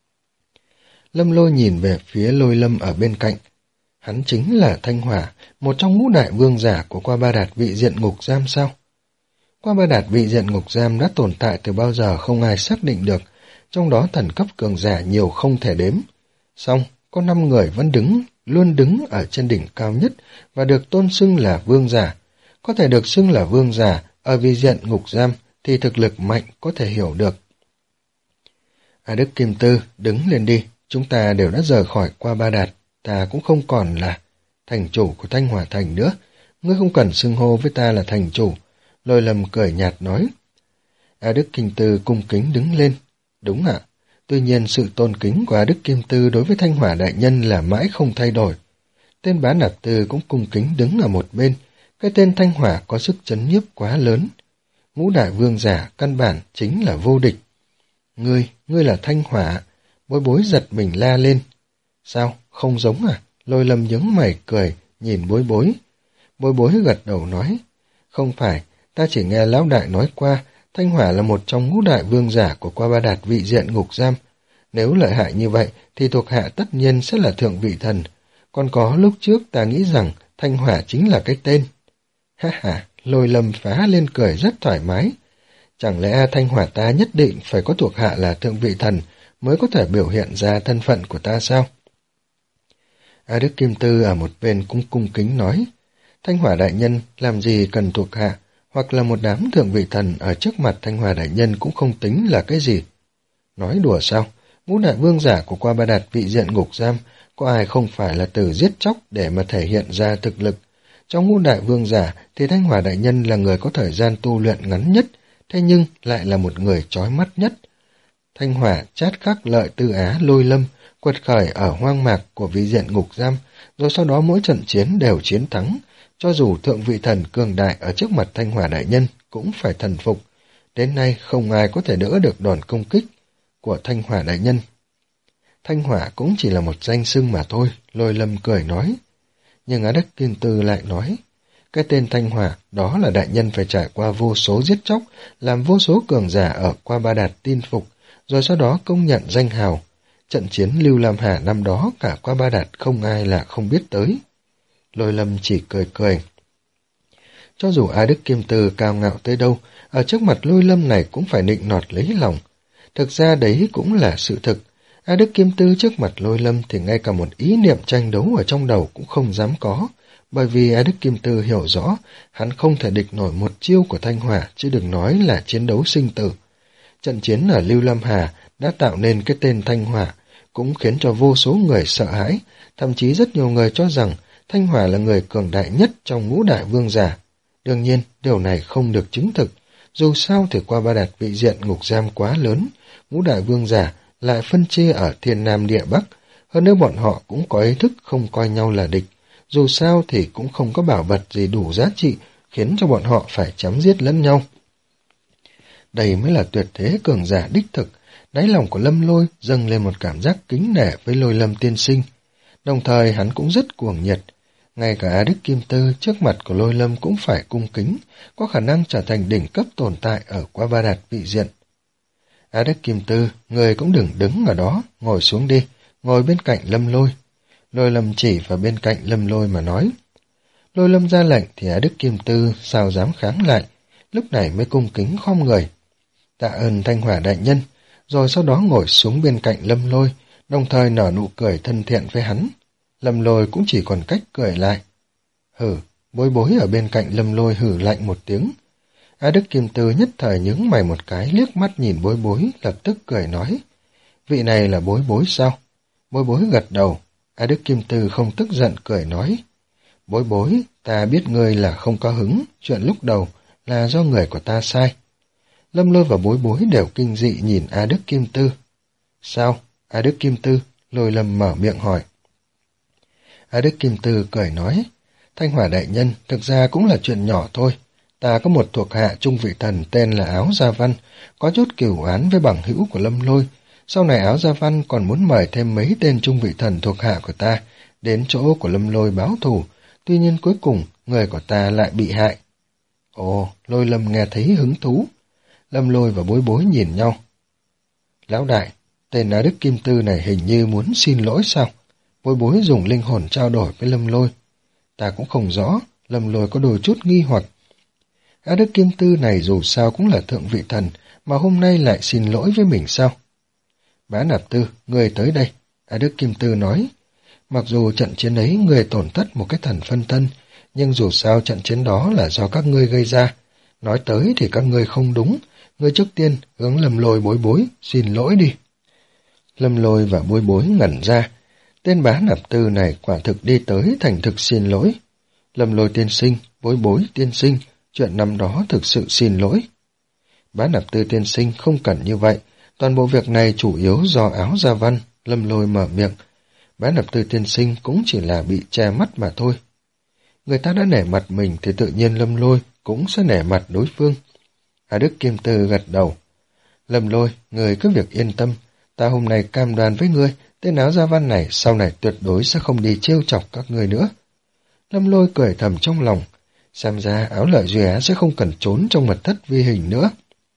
Speaker 2: Lâm Lôi nhìn về phía Lôi Lâm ở bên cạnh. Hắn chính là Thanh Hỏa, một trong ngũ đại vương giả của Qua Ba Đạt vị diện ngục giam sao? Qua Ba Đạt vị diện ngục giam đã tồn tại từ bao giờ không ai xác định được, trong đó thần cấp cường giả nhiều không thể đếm. Song, có năm người vẫn đứng, luôn đứng ở trên đỉnh cao nhất và được tôn xưng là vương giả. Có thể được xưng là vương giả ở vị diện ngục giam thì thực lực mạnh có thể hiểu được. A Đức Kim Tư, đứng lên đi, chúng ta đều đã rời khỏi Qua Ba Đạt, ta cũng không còn là thành chủ của Thanh Hỏa Thành nữa, ngươi không cần xưng hô với ta là thành chủ. Lôi Lâm cười nhạt nói. A Đức Kim Tư cung kính đứng lên. Đúng ạ, tuy nhiên sự tôn kính của A Đức Kim Tư đối với Thanh Hỏa đại nhân là mãi không thay đổi. Tên Bá Nạp Tư cũng cung kính đứng ở một bên, cái tên Thanh Hỏa có sức chấn nhiếp quá lớn. Ngũ đại vương giả căn bản chính là vô địch. Ngươi, ngươi là Thanh Hỏa. Bối Bối giật mình la lên. Sao, không giống à? Lôi Lâm nhướng mày cười, nhìn Bối Bối. Bối Bối gật đầu nói. Không phải, ta chỉ nghe lão đại nói qua, Thanh Hỏa là một trong ngũ đại vương giả của Qua Ba Đạt vị diện ngục giam. Nếu lợi hại như vậy, thì thuộc hạ tất nhiên sẽ là thượng vị thần. Còn có lúc trước ta nghĩ rằng Thanh Hỏa chính là cái tên. Ha ha, Lôi Lâm phá lên cười rất thoải mái. Chẳng lẽ Thanh Hỏa ta nhất định phải có thuộc hạ là thượng vị thần mới có thể biểu hiện ra thân phận của ta sao? A Đức Kim Tư ở một bên cũng cung kính nói. Thanh Hỏa đại nhân làm gì cần thuộc hạ, hoặc là một đám thượng vị thần ở trước mặt Thanh Hỏa đại nhân cũng không tính là cái gì. Nói đùa sao? Ngũ đại vương giả của Qua Ba Đạt vị diện ngục giam, có ai không phải là từ giết chóc để mà thể hiện ra thực lực. Trong ngũ đại vương giả thì Thanh Hỏa đại nhân là người có thời gian tu luyện ngắn nhất, thế nhưng lại là một người chói mắt nhất. Thanh Hỏa chát khắc lợi Tư Á Lôi Lâm, quật khởi ở hoang mạc của vị diện ngục giam, rồi sau đó mỗi trận chiến đều chiến thắng. Cho dù thượng vị thần cường đại ở trước mặt Thanh Hỏa đại nhân cũng phải thần phục. Đến nay không ai có thể đỡ được đòn công kích của Thanh Hỏa đại nhân. Thanh Hỏa cũng chỉ là một danh xưng mà thôi, Lôi Lâm cười nói. Nhưng Á Đức Kim Tư lại nói, cái tên Thanh Hỏa đó là đại nhân phải trải qua vô số giết chóc, làm vô số cường giả ở Qua Ba Đạt tin phục, rồi sau đó công nhận danh hào. trận chiến Lưu Lam Hà năm đó cả Qua Ba Đạt không ai là không biết tới. Lôi Lâm chỉ cười cười. Cho dù A Đức Kim Tư cao ngạo tới đâu, ở trước mặt Lôi Lâm này cũng phải nịnh nọt lấy lòng. Thực ra đấy cũng là sự thực. A Đức Kim Tư trước mặt Lôi Lâm thì ngay cả một ý niệm tranh đấu ở trong đầu cũng không dám có, bởi vì A Đức Kim Tư hiểu rõ hắn không thể địch nổi một chiêu của Thanh Hỏa, chứ đừng nói là chiến đấu sinh tử. Trận chiến ở Lưu Lam Hà đã tạo nên cái tên Thanh Hỏa, cũng khiến cho vô số người sợ hãi, thậm chí rất nhiều người cho rằng Thanh Hỏa là người cường đại nhất trong ngũ đại vương giả. Đương nhiên, điều này không được chứng thực, dù sao thì Qua Ba Đạt vị diện ngục giam quá lớn, ngũ đại vương giả lại phân chia ở thiên nam địa bắc, hơn nữa bọn họ cũng có ý thức không coi nhau là địch, dù sao thì cũng không có bảo vật gì đủ giá trị khiến cho bọn họ phải chém giết lẫn nhau. Đây mới là tuyệt thế cường giả đích thực. Đáy lòng của Lâm Lôi dâng lên một cảm giác kính nể với Lôi Lâm tiên sinh, đồng thời hắn cũng rất cuồng nhiệt. Ngay cả A Đức Kim Tư trước mặt của Lôi Lâm cũng phải cung kính, có khả năng trở thành đỉnh cấp tồn tại ở Qua Ba Đạt vị diện. A Đức Kim Tư, người cũng đừng đứng ở đó, ngồi xuống đi, ngồi bên cạnh Lâm Lôi. Lôi Lâm chỉ vào bên cạnh Lâm Lôi mà nói. Lôi Lâm ra lệnh thì A Đức Kim Tư sao dám kháng lại, lúc này mới cung kính khom người. Tạ ơn Thanh Hỏa đại nhân, rồi sau đó ngồi xuống bên cạnh Lâm Lôi, đồng thời nở nụ cười thân thiện với hắn. Lâm Lôi cũng chỉ còn cách cười lại. Hử, Bối Bối ở bên cạnh Lâm Lôi hử lạnh một tiếng. A Đức Kim Tư nhất thời nhướng mày một cái, liếc mắt nhìn Bối Bối, lập tức cười nói. Vị này là Bối Bối sao? Bối Bối gật đầu. A Đức Kim Tư không tức giận cười nói. Bối Bối, ta biết ngươi là không có hứng, chuyện lúc đầu là do người của ta sai. Lâm Lôi và Bối Bối đều kinh dị nhìn A Đức Kim Tư. Sao? A Đức Kim Tư? Lôi Lâm mở miệng hỏi. A Đức Kim Tư cười nói. Thanh Hỏa đại nhân, thực ra cũng là chuyện nhỏ thôi. Ta có một thuộc hạ trung vị thần tên là Áo Gia Văn, có chút cửu oán với bằng hữu của Lâm Lôi. Sau này Áo Gia Văn còn muốn mời thêm mấy tên trung vị thần thuộc hạ của ta đến chỗ của Lâm Lôi báo thù, tuy nhiên cuối cùng người của ta lại bị hại. Ồ, Lôi Lâm nghe thấy hứng thú. Lâm Lôi và Bối Bối nhìn nhau. Lão đại, tên A Đức Kim Tư này hình như muốn xin lỗi sao? Bối Bối dùng linh hồn trao đổi với Lâm Lôi. Ta cũng không rõ, Lâm Lôi có đôi chút nghi hoặc. A Đức Kim Tư này dù sao cũng là thượng vị thần, mà hôm nay lại xin lỗi với mình sao? Bá Nạp Tư, người tới đây. A Đức Kim Tư nói. Mặc dù trận chiến ấy người tổn thất một cái thần phân thân, nhưng dù sao trận chiến đó là do các ngươi gây ra. Nói tới thì các ngươi không đúng, ngươi trước tiên hướng Lâm Lôi Bối Bối, xin lỗi đi. Lâm Lôi và Bối Bối ngẩn ra, tên Bá Nạp Tư này quả thực đi tới thành thực xin lỗi. Lâm Lôi tiên sinh, Bối Bối tiên sinh, chuyện năm đó thực sự xin lỗi. Bá Nạp Tư tiên sinh không cần như vậy, toàn bộ việc này chủ yếu do Áo Gia Văn. Lâm Lôi mở miệng. Bá Nạp Tư tiên sinh cũng chỉ là bị che mắt mà thôi. Người ta đã nể mặt mình thì tự nhiên Lâm Lôi cũng sẽ nể mặt đối phương. A Đức Kim Tư gật đầu. Lâm Lôi, người cứ việc yên tâm, ta hôm nay cam đoan với ngươi, tên Áo Gia Văn này sau này tuyệt đối sẽ không đi trêu chọc các ngươi nữa. Lâm Lôi cười thầm trong lòng, xem ra Áo Lợi Duy Á sẽ không cần trốn trong mật thất vi hình nữa.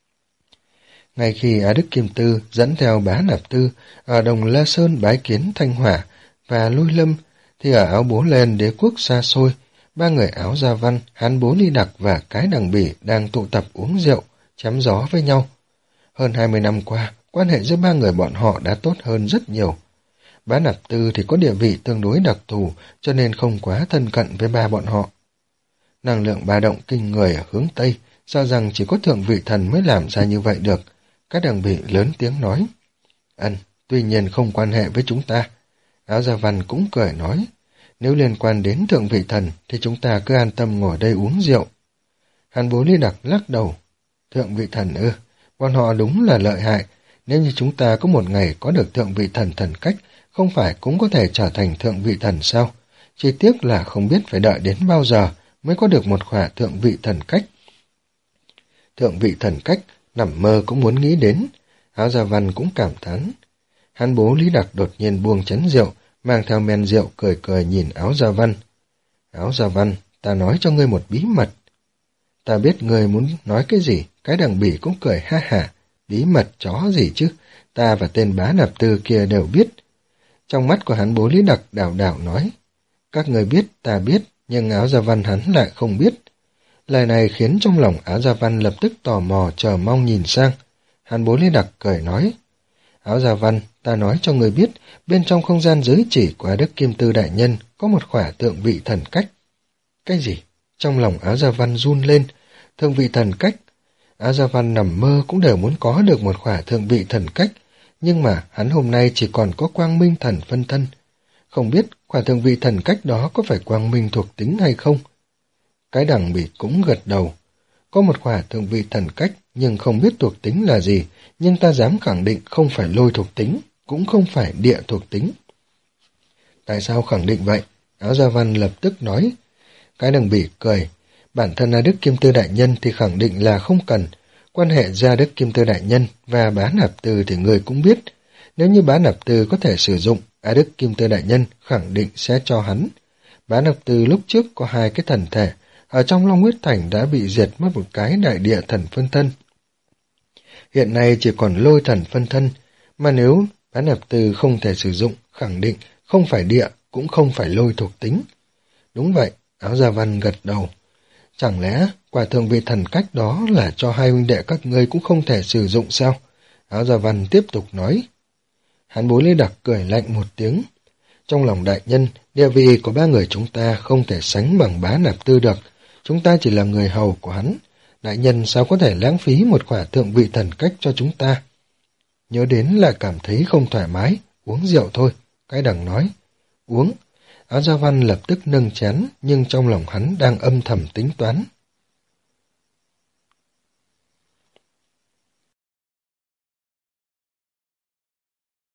Speaker 2: Ngay khi A Đức Kim Tư dẫn theo Bá Nạp Tư ở Đồng La Sơn bái kiến Thanh Hỏa và Lôi Lâm, thì ở Áo Bố Lên đế quốc xa xôi, ba người Áo Gia Văn, Hán Bố Ly Đặc và Cái Đằng Bỉ đang tụ tập uống rượu, chém gió với nhau. Hơn hai mươi năm qua, quan hệ giữa ba người bọn họ đã tốt hơn rất nhiều. Bá Nạp Tư thì có địa vị tương đối đặc thù, cho nên không quá thân cận với ba bọn họ. Năng lượng ba động kinh người ở hướng Tây, sao rằng chỉ có thượng vị thần mới làm ra như vậy được. Cái Đằng Bỉ lớn tiếng nói. Ân, tuy nhiên không quan hệ với chúng ta. Áo Gia Văn cũng cười nói. Nếu liên quan đến thượng vị thần thì chúng ta cứ an tâm ngồi đây uống rượu. Hàn Bố Ly Đặc lắc đầu. Thượng vị thần ư, bọn họ đúng là lợi hại. Nếu như chúng ta có một ngày có được thượng vị thần thần cách, không phải cũng có thể trở thành thượng vị thần sao? Chỉ tiếc là không biết phải đợi đến bao giờ mới có được một khỏa thượng vị thần cách. Thượng vị thần cách, nằm mơ cũng muốn nghĩ đến. Áo Gia Văn cũng cảm thán. Hàn Bố Lý Đặc đột nhiên buông chén rượu, mang theo men rượu cười cười nhìn Áo Gia Văn. Áo Gia Văn, ta nói cho ngươi một bí mật. Ta biết ngươi muốn nói cái gì, Cái Đằng Bỉ cũng cười ha hả. Bí mật chó gì chứ, ta và tên bá nạp tư kia đều biết. Trong mắt của hắn Bố Lý Đặc đảo đảo nói, các người biết, ta biết, nhưng Áo Gia Văn hắn lại không biết. Lời này khiến trong lòng Áo Gia Văn lập tức tò mò chờ mong nhìn sang. Hắn Bố Lý Đặc cười nói, Áo Gia Văn, ta nói cho người biết, bên trong không gian giới chỉ của Đức Kim Tư Đại Nhân có một khỏa thượng vị thần cách. Cái gì? Trong lòng Áo Gia Văn run lên, thượng vị thần cách. Áo Gia Văn nằm mơ cũng đều muốn có được một khỏa thượng vị thần cách, nhưng mà hắn hôm nay chỉ còn có quang minh thần phân thân. Không biết khỏa thượng vị thần cách đó có phải quang minh thuộc tính hay không? Cái đằng bịt cũng gật đầu. Có một khỏa thượng vị thần cách, nhưng không biết thuộc tính là gì, nhưng ta dám khẳng định không phải lôi thuộc tính, cũng không phải địa thuộc tính. Tại sao khẳng định vậy? Áo Gia Văn lập tức nói. Cái đằng bỉ cười, bản thân A Đức Kim Tư Đại Nhân thì khẳng định là không cần, quan hệ Gia Đức Kim Tư Đại Nhân và Bá Nạp Tư thì người cũng biết, nếu như Bá Nạp Tư có thể sử dụng, A Đức Kim Tư Đại Nhân khẳng định sẽ cho hắn. Bá Nạp Tư lúc trước có hai cái thần thể, ở trong Long Huyết Thành đã bị diệt mất một cái đại địa thần phân thân. Hiện nay chỉ còn lôi thần phân thân, mà nếu Bá Nạp Tư không thể sử dụng, khẳng định không phải địa, cũng không phải lôi thuộc tính. Đúng vậy, Áo Gia Văn gật đầu. Chẳng lẽ quả thượng vị thần cách đó là cho hai huynh đệ các ngươi cũng không thể sử dụng sao? Áo Gia Văn tiếp tục nói. Hắn Bối Lý Đặc cười lạnh một tiếng. Trong lòng đại nhân, địa vị của ba người chúng ta không thể sánh bằng Bá Nạp Tư được. Chúng ta chỉ là người hầu của hắn. Đại nhân sao có thể lãng phí một quả thượng vị thần cách cho chúng ta? Nhớ đến là cảm thấy không thoải mái, uống rượu thôi. Cái đằng nói. Uống. Áo Gia Văn lập tức nâng chén, nhưng trong lòng hắn đang âm thầm tính toán.